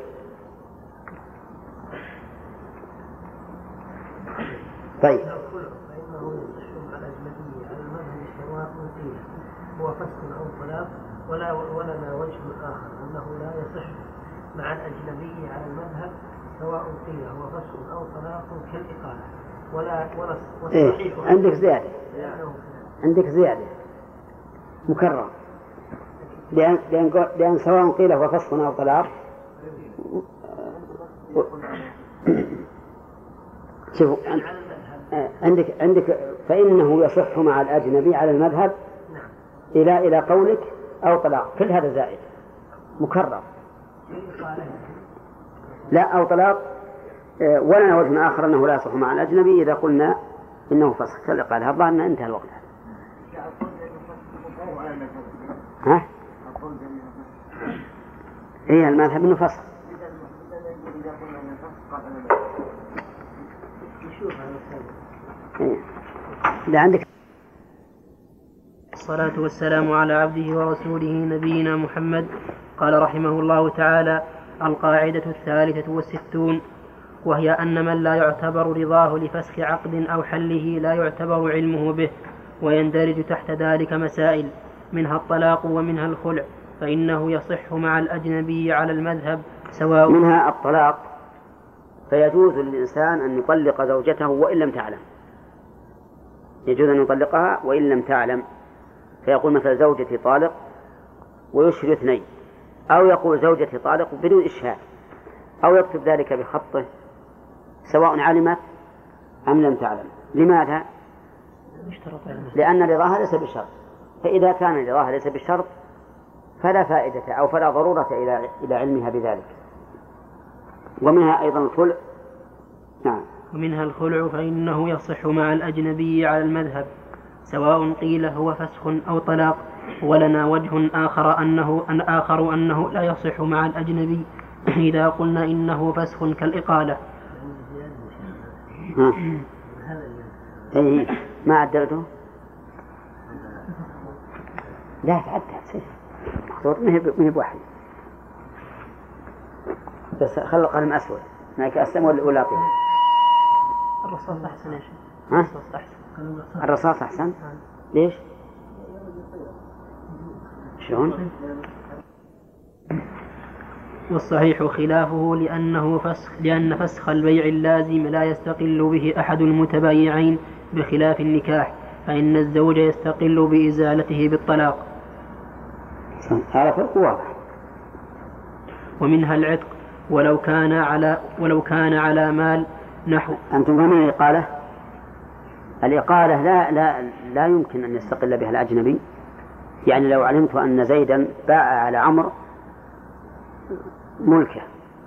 طيب. فإنه يصح مع الأجنبي على المذهب سواء قيل هو فسخ أو طلاق. ولا ولنا وجه آخر أنه لا يصح مع الأجنبي على المذهب سواء قيل هو فسخ أو طلاق كالإقالة. ولا ولا والصحيح إيه؟ عندك زيادة عندك زيادة مكرر، لأن لأن لأن سواء قيل هو فسخ أو طلاق. شوف عندك عندك فإنه يصح مع الأجنبي على المذهب إلى إلى قولك أو طلاق، كل هذا زائد مكرر. لا أو طلاق. ولنا وجه آخر أنه لا يصح مع الأجنبي إذا قلنا إنه فسخ كالإقالة. الظاهر أن انتهى الوقت. ها؟ إيه المذهب إنه فسخ. إيه. لا عندك. الصلاة والسلام على عبده ورسوله نبينا محمد. قال رحمه الله تعالى: القاعدة الثالثة والستون وهي أن من لا يعتبر رضاه لفسخ عقد أو حله لا يعتبر علمه به، ويندرج تحت ذلك مسائل، منها الطلاق ومنها الخلع، فإنه يصح مع الأجنبي على المذهب سواء. منها الطلاق، فيجوز للإنسان أن يطلق زوجته وإن لم تعلم، يجوز أن يطلقها وإن لم تعلم، فيقول مثلا زوجتي طالق ويشهر اثنين، أو يقول زوجتي طالق بدون إشهاد، أو يكتب ذلك بخطه سواء علمت أم لم تعلم. لماذا؟ لأن رضاها ليس بشرط، فإذا كان رضاها ليس بشرط فلا فائدة أو فلا ضرورة إلى إلى علمها بذلك. ومنها أيضا الخلع. نعم. ومنها الخلع فإنه يصح مع الأجنبي على المذهب سواء قيل هو فسخ أو طلاق، ولنا وجه آخر أنه أن آخر أنه لا يصح مع الأجنبي إذا قلنا إنه فسخ كالإقالة. أي ما عدلته؟ لا تعدل مخطوط ما هي بواحد، بس خلي القلم أسود هناك أسلم ولا أطيب؟ الرصاص أحسن يا شيخ. ها؟ الرصاص أحسن. الرصاص أحسن؟ ليش؟ شلون؟ والصحيح خلافه لأنه فسخ لأن فسخ البيع اللازم لا يستقل به أحد المتبايعين بخلاف النكاح، فإن الزوج يستقل بإزالته بالطلاق. هذا فرق واضح. ومنها العتق ولو كان على ولو كان على مال نحو. أنتم فهمين الإقالة؟ الإقالة لا لا لا يمكن أن يستقل بها الأجنبي. يعني لو علمت أن زيدا باع على عمرو ملكه،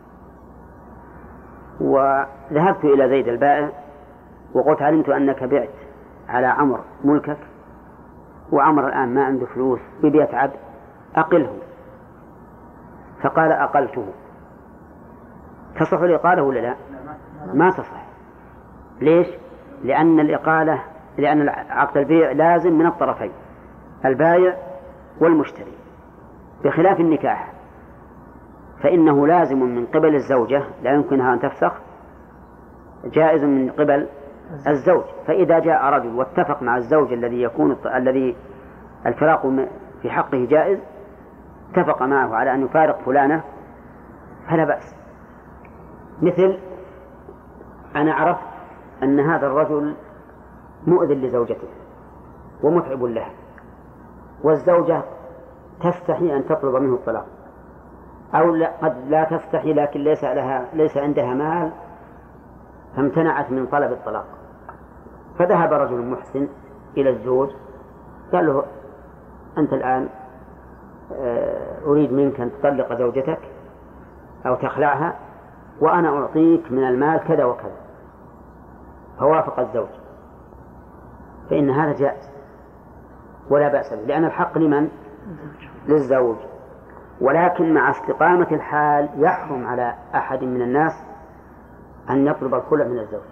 وذهبت إلى زيد البائع وقلت علمت أنك بعت على عمرو ملكك، وعمر الآن ما عنده فلوس ببيت عبد، أقله. فقال أقلته، تصح الإقالة ولا لا؟ ما تصح. ليش؟ لأن الإقالة لأن عقد البيع لازم من الطرفين، البائع والمشتري، بخلاف النكاح فإنه لازم من قبل الزوجة لا يمكنها أن تفسخ، جائز من قبل الزوج. فإذا جاء رجل واتفق مع الزوج الذي يكون الذي الفراق في حقه جائز، اتفق معه على أن يفارق فلانة فلا بأس. مثل أنا عرفت أن هذا الرجل مؤذن لزوجته ومتعب له، والزوجة تستحي أن تطلب منه الطلاق، أو لا قد لا تستحي لكن ليس لها ليس عندها مال فامتنعت من طلب الطلاق. فذهب رجل محسن إلى الزوج قال له أنت الآن أريد منك أن تطلق زوجتك أو تخلعها، وأنا أعطيك من المال كذا وكذا. فوافق الزوج، فإن هذا جائز ولا بأس به، لأن الحق لمن؟ للزوج. ولكن مع استقامة الحال يحرم على أحد من الناس أن يطلب الخلع من الزوج،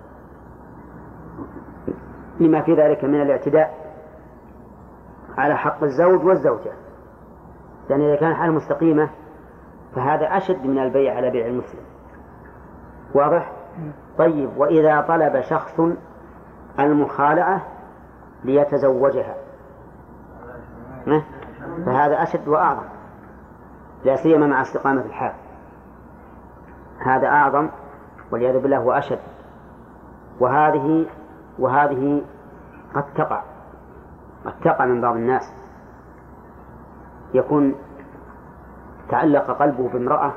لما في ذلك من الاعتداء على حق الزوج والزوجة، لأن إذا كان حال مستقيمة فهذا أشد من البيع على بيع المسلم. واضح؟ طيب، وإذا طلب شخص المخالعة ليتزوجها فهذا أشد وأعظم، لا سيما مع استقامة الحال، هذا أعظم والعياذ بالله وأشد. وهذه وهذه قد تقع قد تقع من بعض الناس، يكون تعلق قلبه بامرأة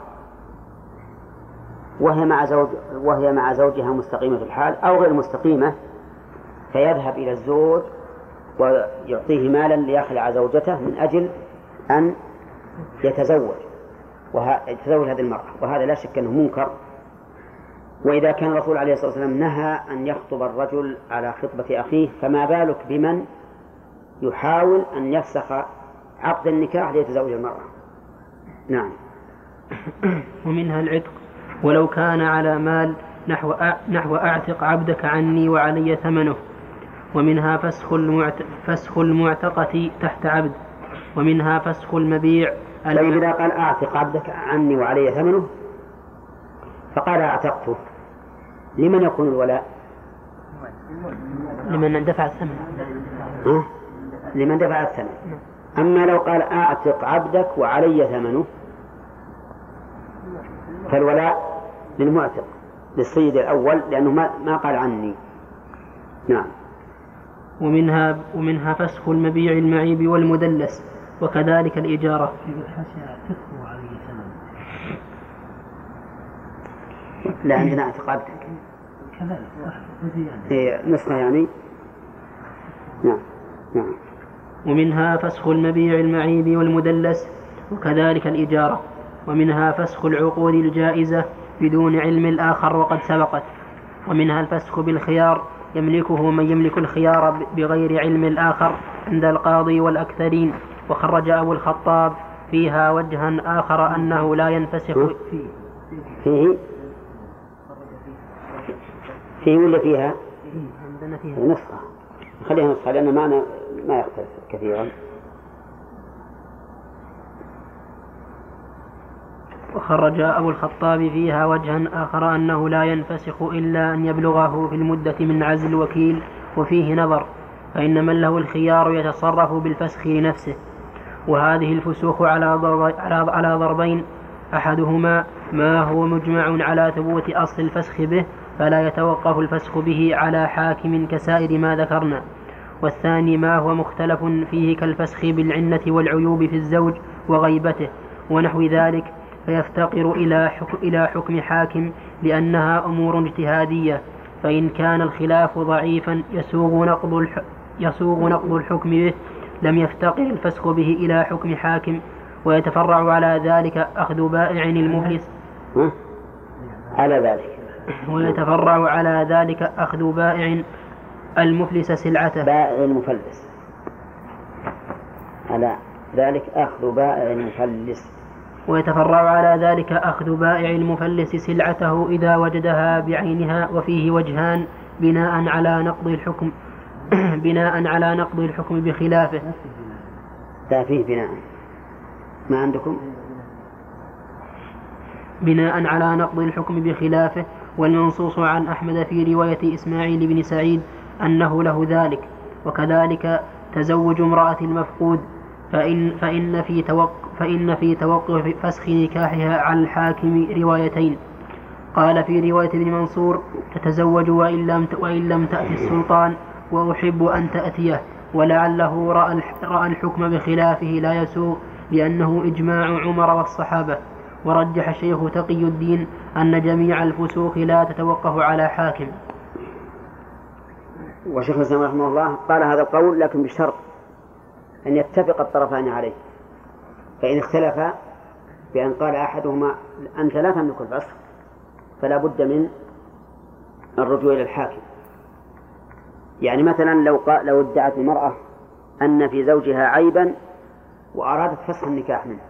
وهي مع زوج وهي مع زوجها مستقيمة الحال أو غير مستقيمة، فيذهب إلى الزوج ويعطيه مالا ليخلع زوجته من أجل أن يتزوج ويتزوج هذه المرأة، وهذا لا شك أنه منكر. وإذا كان الرسول عليه الصلاة والسلام نهى أن يخطب الرجل على خطبة أخيه، فما بالك بمن يحاول أن يفسخ عقد النكاح ليتزوج المرأة. نعم. ومنها العتق ولو كان على مال نحو نحو أعتق عبدك عني وعلي ثمنه. ومنها فسخ المعت... فسخ المعتقة تحت عبد. ومنها فسخ المبيع. طيب، إذا قال أعتق عبدك عني وعلي ثمنه فقال أعتقته، لمن يكون الولاء؟ لمن دفع الثمن. ها؟ لمن دفع الثمن. أما لو قال أعتق عبدك وعلي ثمنه فالولاء للمعتق للسيد الأول لأنه ما ما قال عني. نعم. ومنها ومنها فسخ المبيع المعيب والمدلس وكذلك الإجارة. لا عندنا أعتق عبدك هي نسخة يعني. نعم. نعم. ومنها فسخ المبيع المعيب والمدلس وكذلك الإجارة. ومنها فسخ العقود الجائزة بدون علم الآخر وقد سبقت. ومنها الفسخ بالخيار يملكه من يملك الخيار بغير علم الآخر عند القاضي والأكثرين. وخرج أبو الخطاب فيها وجها آخر أنه لا ينفسخ فيه فيه فيه ولا فيها؟ عندنا فيها نسخة. خليها نسخة لأن معنى ما يختلف كثيرا. وخرج أبو الخطاب فيها وجها آخر أنه لا ينفسخ إلا أن يبلغه في المدة من عزل الوكيل وفيه نظر فإن من له الخيار يتصرف بالفسخ لنفسه. وهذه الفسوخ على على ضربين أحدهما ما هو مجمع على ثبوت أصل الفسخ به فلا يتوقف الفسخ به على حاكم كسائر ما ذكرنا. والثاني ما هو مختلف فيه كالفسخ بالعنة والعيوب في الزوج وغيبته ونحو ذلك فيفتقر إلى حكم, إلى حكم حاكم لأنها أمور اجتهادية. فإن كان الخلاف ضعيفا يسوغ نقض, الح... يسوغ نقض الحكم به لم يفتقر الفسخ به إلى حكم حاكم. ويتفرع على ذلك أخذ بائع المفلس على ذلك ويتفرع على ذلك أخذ بائع المفلس سلعته. بائع المفلس على ذلك أخذ بائع المفلس ويتفرع على ذلك أخذ بائع المفلس سلعته إذا وجدها بعينها. وفيه وجهان بناء على نقض الحكم بناء على نقض الحكم بخلافه. لا فيه بناء ما عندكم بناء على نقض الحكم بخلافه. والمنصوص عن أحمد في رواية إسماعيل بن سعيد أنه له ذلك. وكذلك تزوج امرأة المفقود فإن, فإن, في توقف فإن في توقف فسخ نكاحها على الحاكم روايتين. قال في رواية ابن منصور تتزوج وإن لم, وإن لم تأتي السلطان وأحب أن تأتيه. ولعله رأى الحكم بخلافه لا يسوء لأنه إجماع عمر والصحابة. ورجح الشيخ تقي الدين أن جميع الفسوق لا تتوقف على حاكم. وشيخ الإسلام رحمه الله قال هذا القول لكن بشرط أن يتفق الطرفان عليه. فإن اختلفا بأن قال أحدهما أنت لا تملك الفسخ فلا بد من الرجوع إلى الحاكم. يعني مثلا لو, لو ادعت المرأة أن في زوجها عيبا وأرادت فسخ النكاح منه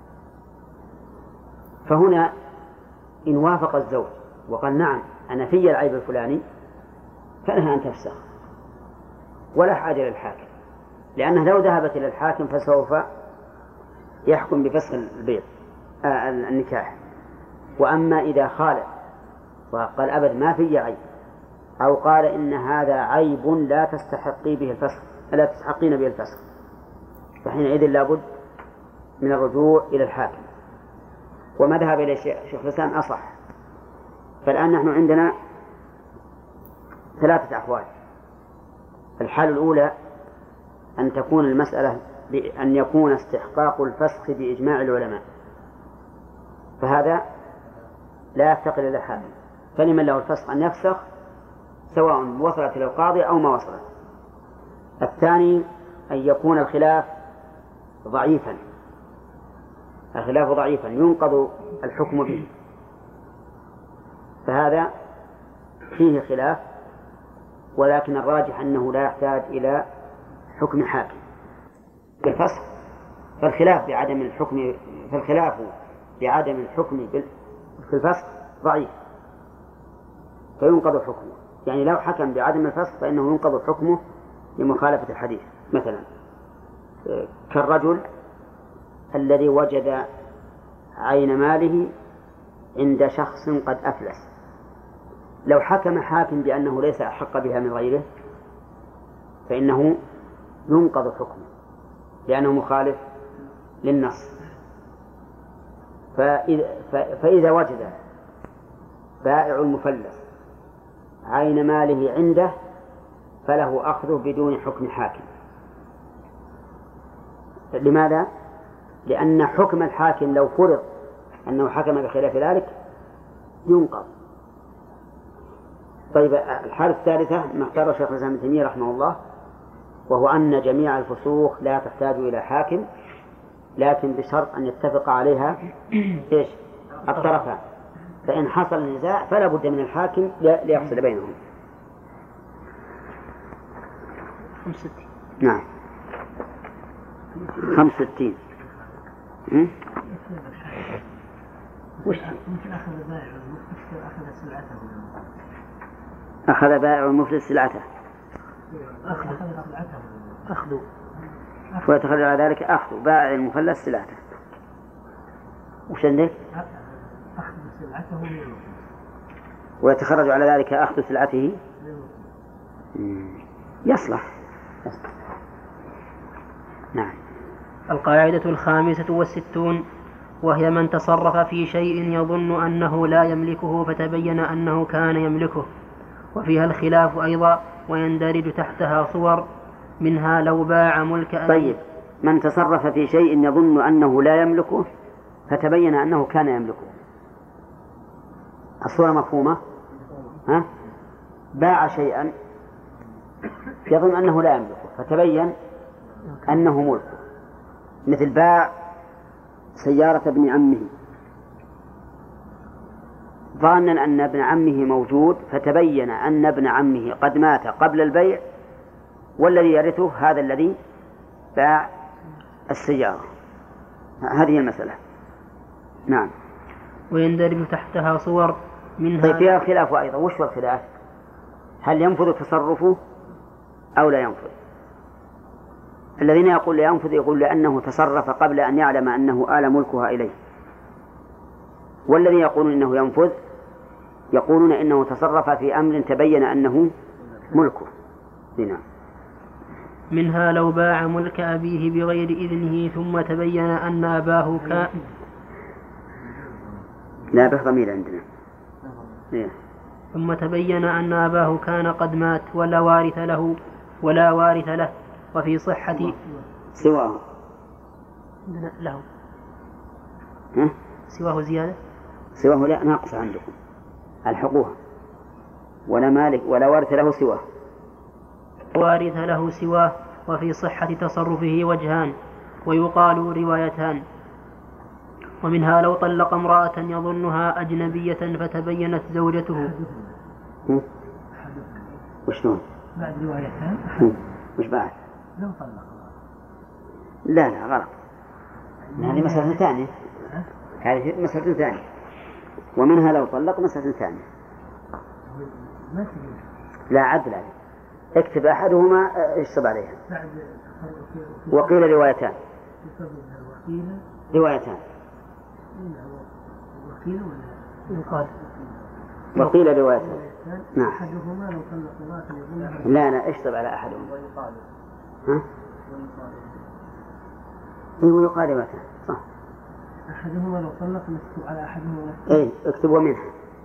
فهنا إن وافق الزوج وقال نعم أنا في العيب الفلاني فلها أن تفسخ ولا حاجة للحاكم لأنه لو ذهبت إلى الحاكم فسوف يحكم بفسخ البيع آه النكاح. وأما إذا خالف وقال أبد ما في عيب أو قال إن هذا عيب لا تستحقي به الفسخ لا تستحقين به الفسخ فحينئذ لابد من الرجوع إلى الحاكم. وما ذهب إلى شيخ الإسلام أصح. فالآن نحن عندنا ثلاثة أحوال. الحالة الأولى أن تكون المسألة بأن يكون استحقاق الفسخ بإجماع العلماء فهذا لا يفتقر إلى حاكم فلمن له الفسخ أن يفسخ سواء وصلت إلى القاضي أو ما وصلت. الثاني أن يكون الخلاف ضعيفا الخلاف ضعيفا ينقض الحكم به فهذا فيه خلاف ولكن الراجح أنه لا يحتاج إلى حكم حاكم بالفسخ. فالخلاف بعدم الحكم فالخلاف بعدم الحكم في الفسخ ضعيف فينقض حكمه. يعني لو حكم بعدم الفسخ فإنه ينقض حكمه لمخالفة الحديث. مثلا كالرجل الذي وجد عين ماله عند شخص قد أفلس لو حكم حاكم بأنه ليس أحق بها من غيره فإنه ينقض حكمه لأنه مخالف للنص. فإذا, فإذا وجد بائع المفلس عين ماله عنده فله أخذه بدون حكم حاكم. لماذا؟ لأن حكم الحاكم لو فرض أنه حكم بخلاف ذلك ينقض. طيب الحالة الثالثة ما اختاره شيخ الإسلام ابن تيمية رحمه الله، وهو أن جميع الفسوق لا تحتاج إلى حاكم لكن بشرط أن يتفق عليها إيش؟ الطرفان، فإن حصل النزاع فلا بد من الحاكم ليفصل بينهم. خمس ستين. نعم خمس ستين. وش ممكن أخذ بائع المفلس أخذ سلعته أخذ بائع المفلس سلعته أخذ سلعته أخذ ويتخرج على ذلك أخذ بائع المفلس سلعته. وش عندك؟ أخذ سلعته ويتخرج على ذلك أخذ سلعته يصلح. نعم. القاعدة الخامسة والستون وهي من تصرف في شيء يظن أنه لا يملكه فتبين أنه كان يملكه، وفيها الخلاف أيضا ويندرج تحتها صور منها لو باع ملك أبيه. طيب من تصرف في شيء يظن أنه لا يملكه فتبين أنه كان يملكه، الصورة مفهومة؟ ها؟ باع شيئا يظن أنه لا يملكه فتبين أنه ملكه، مثل باع سيارة ابن عمه ظانا أن ابن عمه موجود فتبين أن ابن عمه قد مات قبل البيع والذي يرثه هذا الذي باع السيارة. هذه المسألة. نعم. ويندرج تحتها صور منها. طيب فيها خلاف أيضا. وش هو الخلاف؟ هل ينفذ تصرفه أو لا ينفذ؟ الذين يقول لا ينفذ يقول لأنه تصرف قبل أن يعلم أنه آل ملكها إليه، والذين يقولون إنه ينفذ يقولون إنه تصرف في أمر تبين أنه ملكه. هنا منها لو باع ملك أبيه بغير إذنه ثم تبين أن أباه كان لا به ضمير عندنا إيه. ثم تبين أن أباه كان قد مات ولا وارث له ولا وارث له وفي صحة سواه له ها؟ سواه زيادة سواه لا ناقص عندكم الحقوها ولا مالك ولا وارث له سواه وارث له سواه وفي صحة تصرفه وجهان ويقال روايتان. ومنها لو طلق امرأة يظنها أجنبية فتبينت زوجته. وشلون؟ بعد روايتان وش بعد؟ لو طلق لا لا غلط، هذه مسألة ثانية، هذه مسألة ثانية. ومنها لو طلق مسألة ثانية لا عدل عليه. اكتب أحدهما اشتب عليها. وقيل روايتان روايتان وقيل روايتان. نعم. لا لا اشتب على أحدهما. ها؟ ايوه يقال روايتان صح. أحدهما لو طلق مكتوب على أحدهما. اي اكتب ومنها.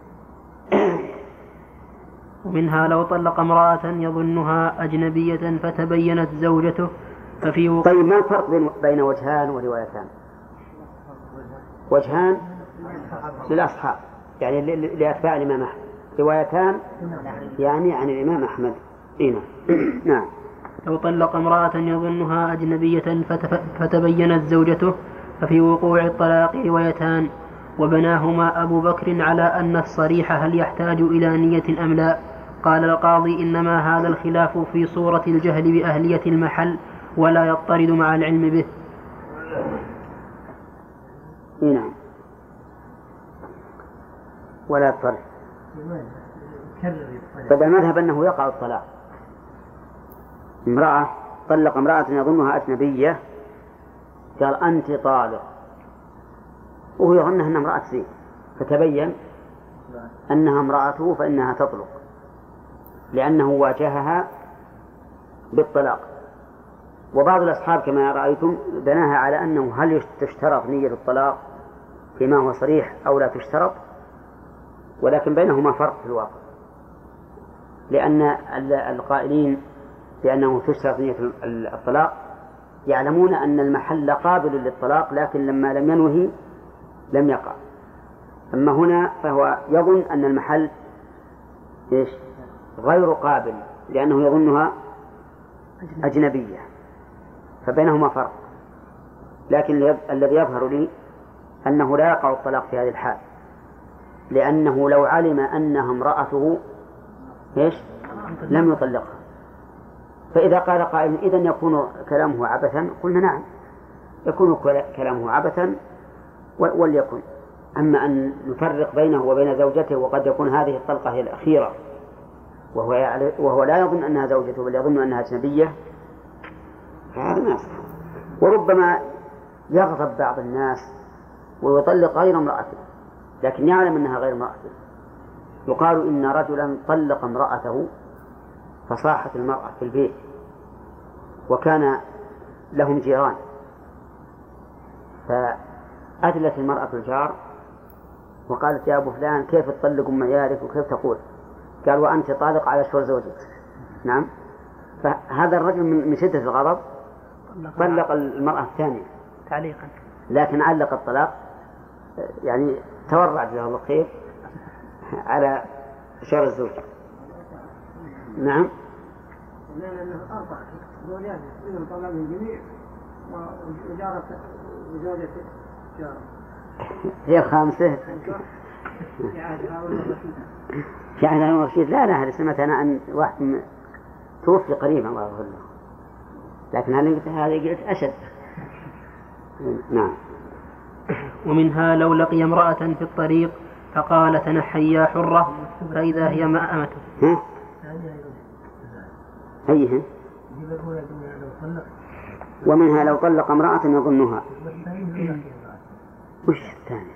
ومنها لو طلق امرأة يظنها أجنبية فتبينت زوجته ففي وق... طيب ما الفرق بين وجهان وروايتان؟ وجهان للأصحاب يعني لأتباع الإمام أحمد، روايتان يعني عن الإمام أحمد. إينا. نعم. لو طلق امرأة يظنها أجنبية فتف... فتبينت زوجته ففي وقوع الطلاق روايتان وبناهما أبو بكر على أن الصريح هل يحتاج إلى نية أم لا. قال القاضي إنما هذا الخلاف في صورة الجهل بأهلية المحل ولا يضطرد مع العلم به. نعم ولا يضطرد. بدأ المذهب أنه يقع الطلاق. امرأة طلق امرأة يظنها أجنبية قال أنت طالق وهو يظنها أن امرأة زين فتبين أنها امرأته فإنها تطلق، لأنه واجهها بالطلاق. وبعض الأصحاب كما رأيتم بناها على أنه هل تشترط نية الطلاق فيما هو صريح أو لا تشترط، ولكن بينهما فرق في الواقع، لأن القائلين بأنه تشترط نية الطلاق يعلمون أن المحل قابل للطلاق، لكن لما لم ينوه لم يقع. أما هنا فهو يظن أن المحل إيش؟ غير قابل، لأنه يظنها أجنبية، فبينهما فرق. لكن الذي يظهر لي أنه لا يقع الطلاق في هذه الحال، لأنه لو علم أنها امرأته إيش؟ لم يطلقها. فإذا قال قائل إذن يكون كلامه عبثا، قلنا نعم يكون كلامه عبثا وليكن. أما أن نفرق بينه وبين زوجته وقد يكون هذه الطلقة هي الأخيرة وهو, وهو لا يظن أنها زوجته بل يظن أنها أجنبية، فهذا ما يصح. وربما يغضب بعض الناس ويطلق غير امرأته لكن يعلم أنها غير امرأته. يقال إن رجلا طلق امرأته فصاحت المرأة في البيت، وكان لهم جيران، فأدلت المرأة الجار وقالت يا أبو فلان كيف تطلق أم عيالك وكيف تقول؟ قال وأنت طالق على شور زوجك. نعم. فهذا الرجل من شدة الغضب طلق المرأة الثانية تعليقا، لكن علق الطلاق يعني تورع جزاه الله خير على شور الزوج. نعم. لأنه أربع زوجات منهم طلق من الجميع وجارة وزوجة جارة هي خامسة في عهد هارون الرشيد. لا لا هذه سمعت أنا أن واحد توفي قريبا الله يغفر له، لكن هذه قلت أشد. نعم. ومنها لو لقي امرأة في الطريق فقال تنحي يا حرة فإذا هي مأمته. ها؟ أيها؟ ومنها لو طلق امرأة يظنها. وش الثاني؟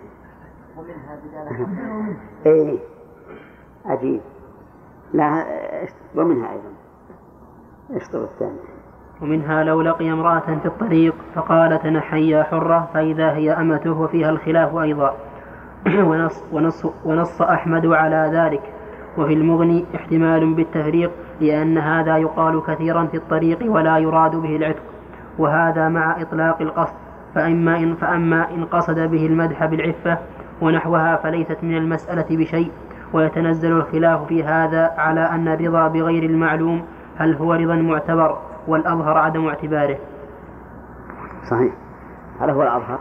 إيه عجيب. لا ومنها أيضا اشطر الثاني. ومنها لو لقي امرأة في الطريق فقال تنحي يا حرة فإذا هي أمته، وفيها الخلاف أيضا. ونص, ونص, ونص أحمد على ذلك. وفي المغني احتمال بالتفريق، لأن هذا يقال كثيرا في الطريق ولا يراد به العتق، وهذا مع إطلاق القصد. فأما إن, فأما إن قصد به المدح بالعفة ونحوها فليست من المسألة بشيء. ويتنزل الخلاف في هذا على أن الرضا بغير المعلوم هل هو رضا معتبر، والأظهر عدم اعتباره. صحيح. هل هو الأظهر؟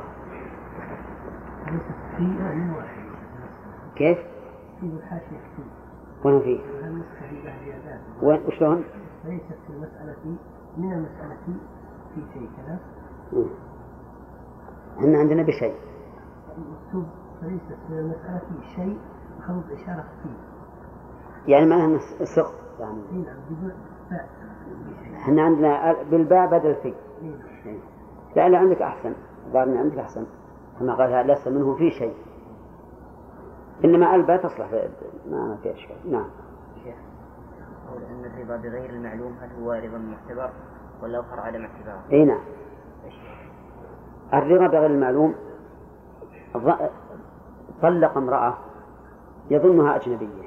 كيف؟ وين فيه؟ وين وشلون؟ ليست في المسألة من المسألة في شيء كذا. إحنا عندنا بشيء. المكتوب ليست في المسألة في شيء خلط إشارة فيه. يعني معناها السقط يعني. إحنا عندنا بالباء بدل في. لا لا عندك أحسن. ظاهرني عندك أحسن. كما قال ليس منه في شيء. إنما الباء تصلح ما في أشكال. نعم. شيخ أقول أن الرضا بغير المعلوم هل هو رضا معتبر ولا أظهر عدم اعتباره؟ إيه نعم. الرضا بغير المعلوم طلق امرأة يظنها أجنبية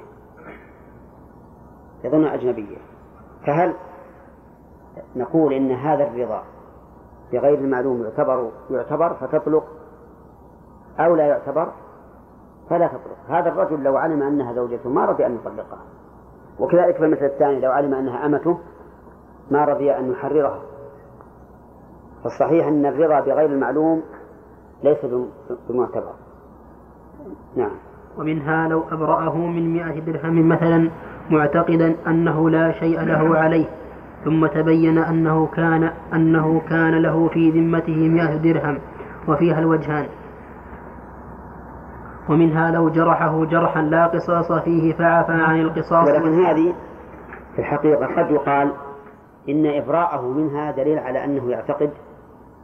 يظنها أجنبية فهل نقول إن هذا الرضا بغير المعلوم يعتبر يعتبر فتطلق أو لا يعتبر فلا تطلق؟ هذا الرجل لو علم أنها زوجته ما رضي أن يطلقها، وكذلك في المثل الثاني لو علم أنها أمته ما رضي أن يحررها. فالصحيح أن الرضا بغير المعلوم ليس بمعتبر. نعم. ومنها لو أبرأه من مئة درهم مثلا معتقدا أنه لا شيء له عليه، ثم تبين أنه كان أنه كان له في ذمته مئة درهم، وفيها الوجهان. ومنها لو جرحه جرحا لا قصاص فيه فعفى عن القصاص. ولكن هذه في الحقيقة قد يقال إن إبراءه منها دليل على أنه يعتقد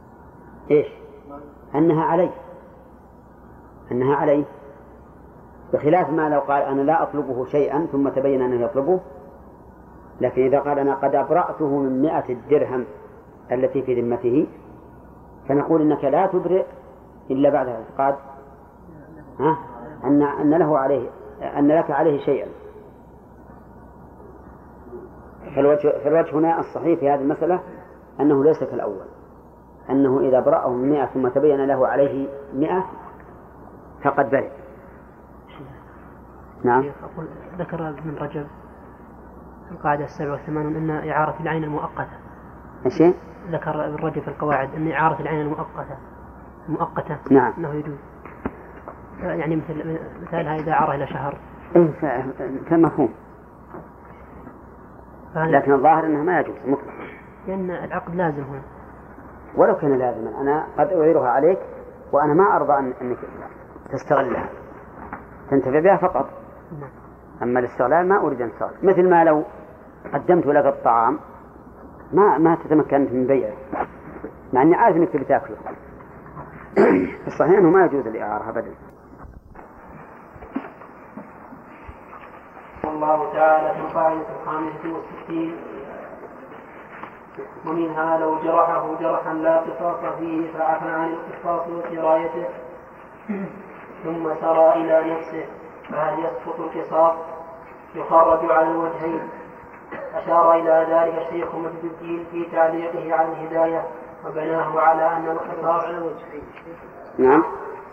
إيش؟ أنها عليه أنها عليه بخلاف ما لو قال أنا لا أطلبه شيئا ثم تبين أنه يطلبه. لكن إذا قال أنا قد أبرأته من مئة الدرهم التي في ذمته فنقول إنك لا تبرئ إلا بعد اعتقاد ها أن أن له عليه أن لك عليه شيئا. فالوجه, فالوجه هنا الصحيح في هذه المسألة أنه ليس كالأول، أنه إذا برأه من مئة ثم تبين له عليه مئة فقد برئ. نعم. أقول ذكر ابن رجب القاعدة السبع والثمانون أن إعارة العين المؤقتة. إيش؟ ذكر ابن رجب في القواعد أن إعارة العين المؤقتة مؤقتة نعم أنه يجوز. يعني مثل مثالها إذا عار إلى شهر. إيه فمفهوم. لكن الظاهر أنه ما يجوز مطلقا. لأن العقد لازم هنا. ولو كان لازما أنا قد أعيرها عليك وأنا ما أرضى أن أنك تستغلها، تنتفع بها فقط. نعم. أما الاستغلال ما أريد أن أستغل. مثل ما لو قدمت لك الطعام ما ما تتمكن من بيعه مع أني عارف أنك تبي تأكله. الصحيح أنه ما يجوز الإعارة أبدا. والله تعالى في القاعدة الخامسة والستين ومنها لو جرحه جرحا لا قصاص فيه فعفى عن القصاص وسرايته ثم سرى إلى نفسه فهل يسقط القصاص؟ يخرج على الوجهين. أشار إلى ذلك الشيخ مجد الدين في تعليقه على الهداية وبناه على أن القصاص على الوجهين. نعم.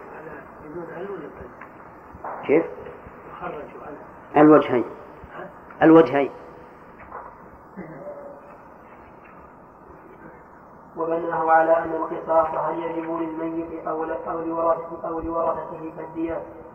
كيف؟ الوجهين الوجهين وبناه على أن القصاص هل يجب للميت أو أو لورثته أو لورثته كالدية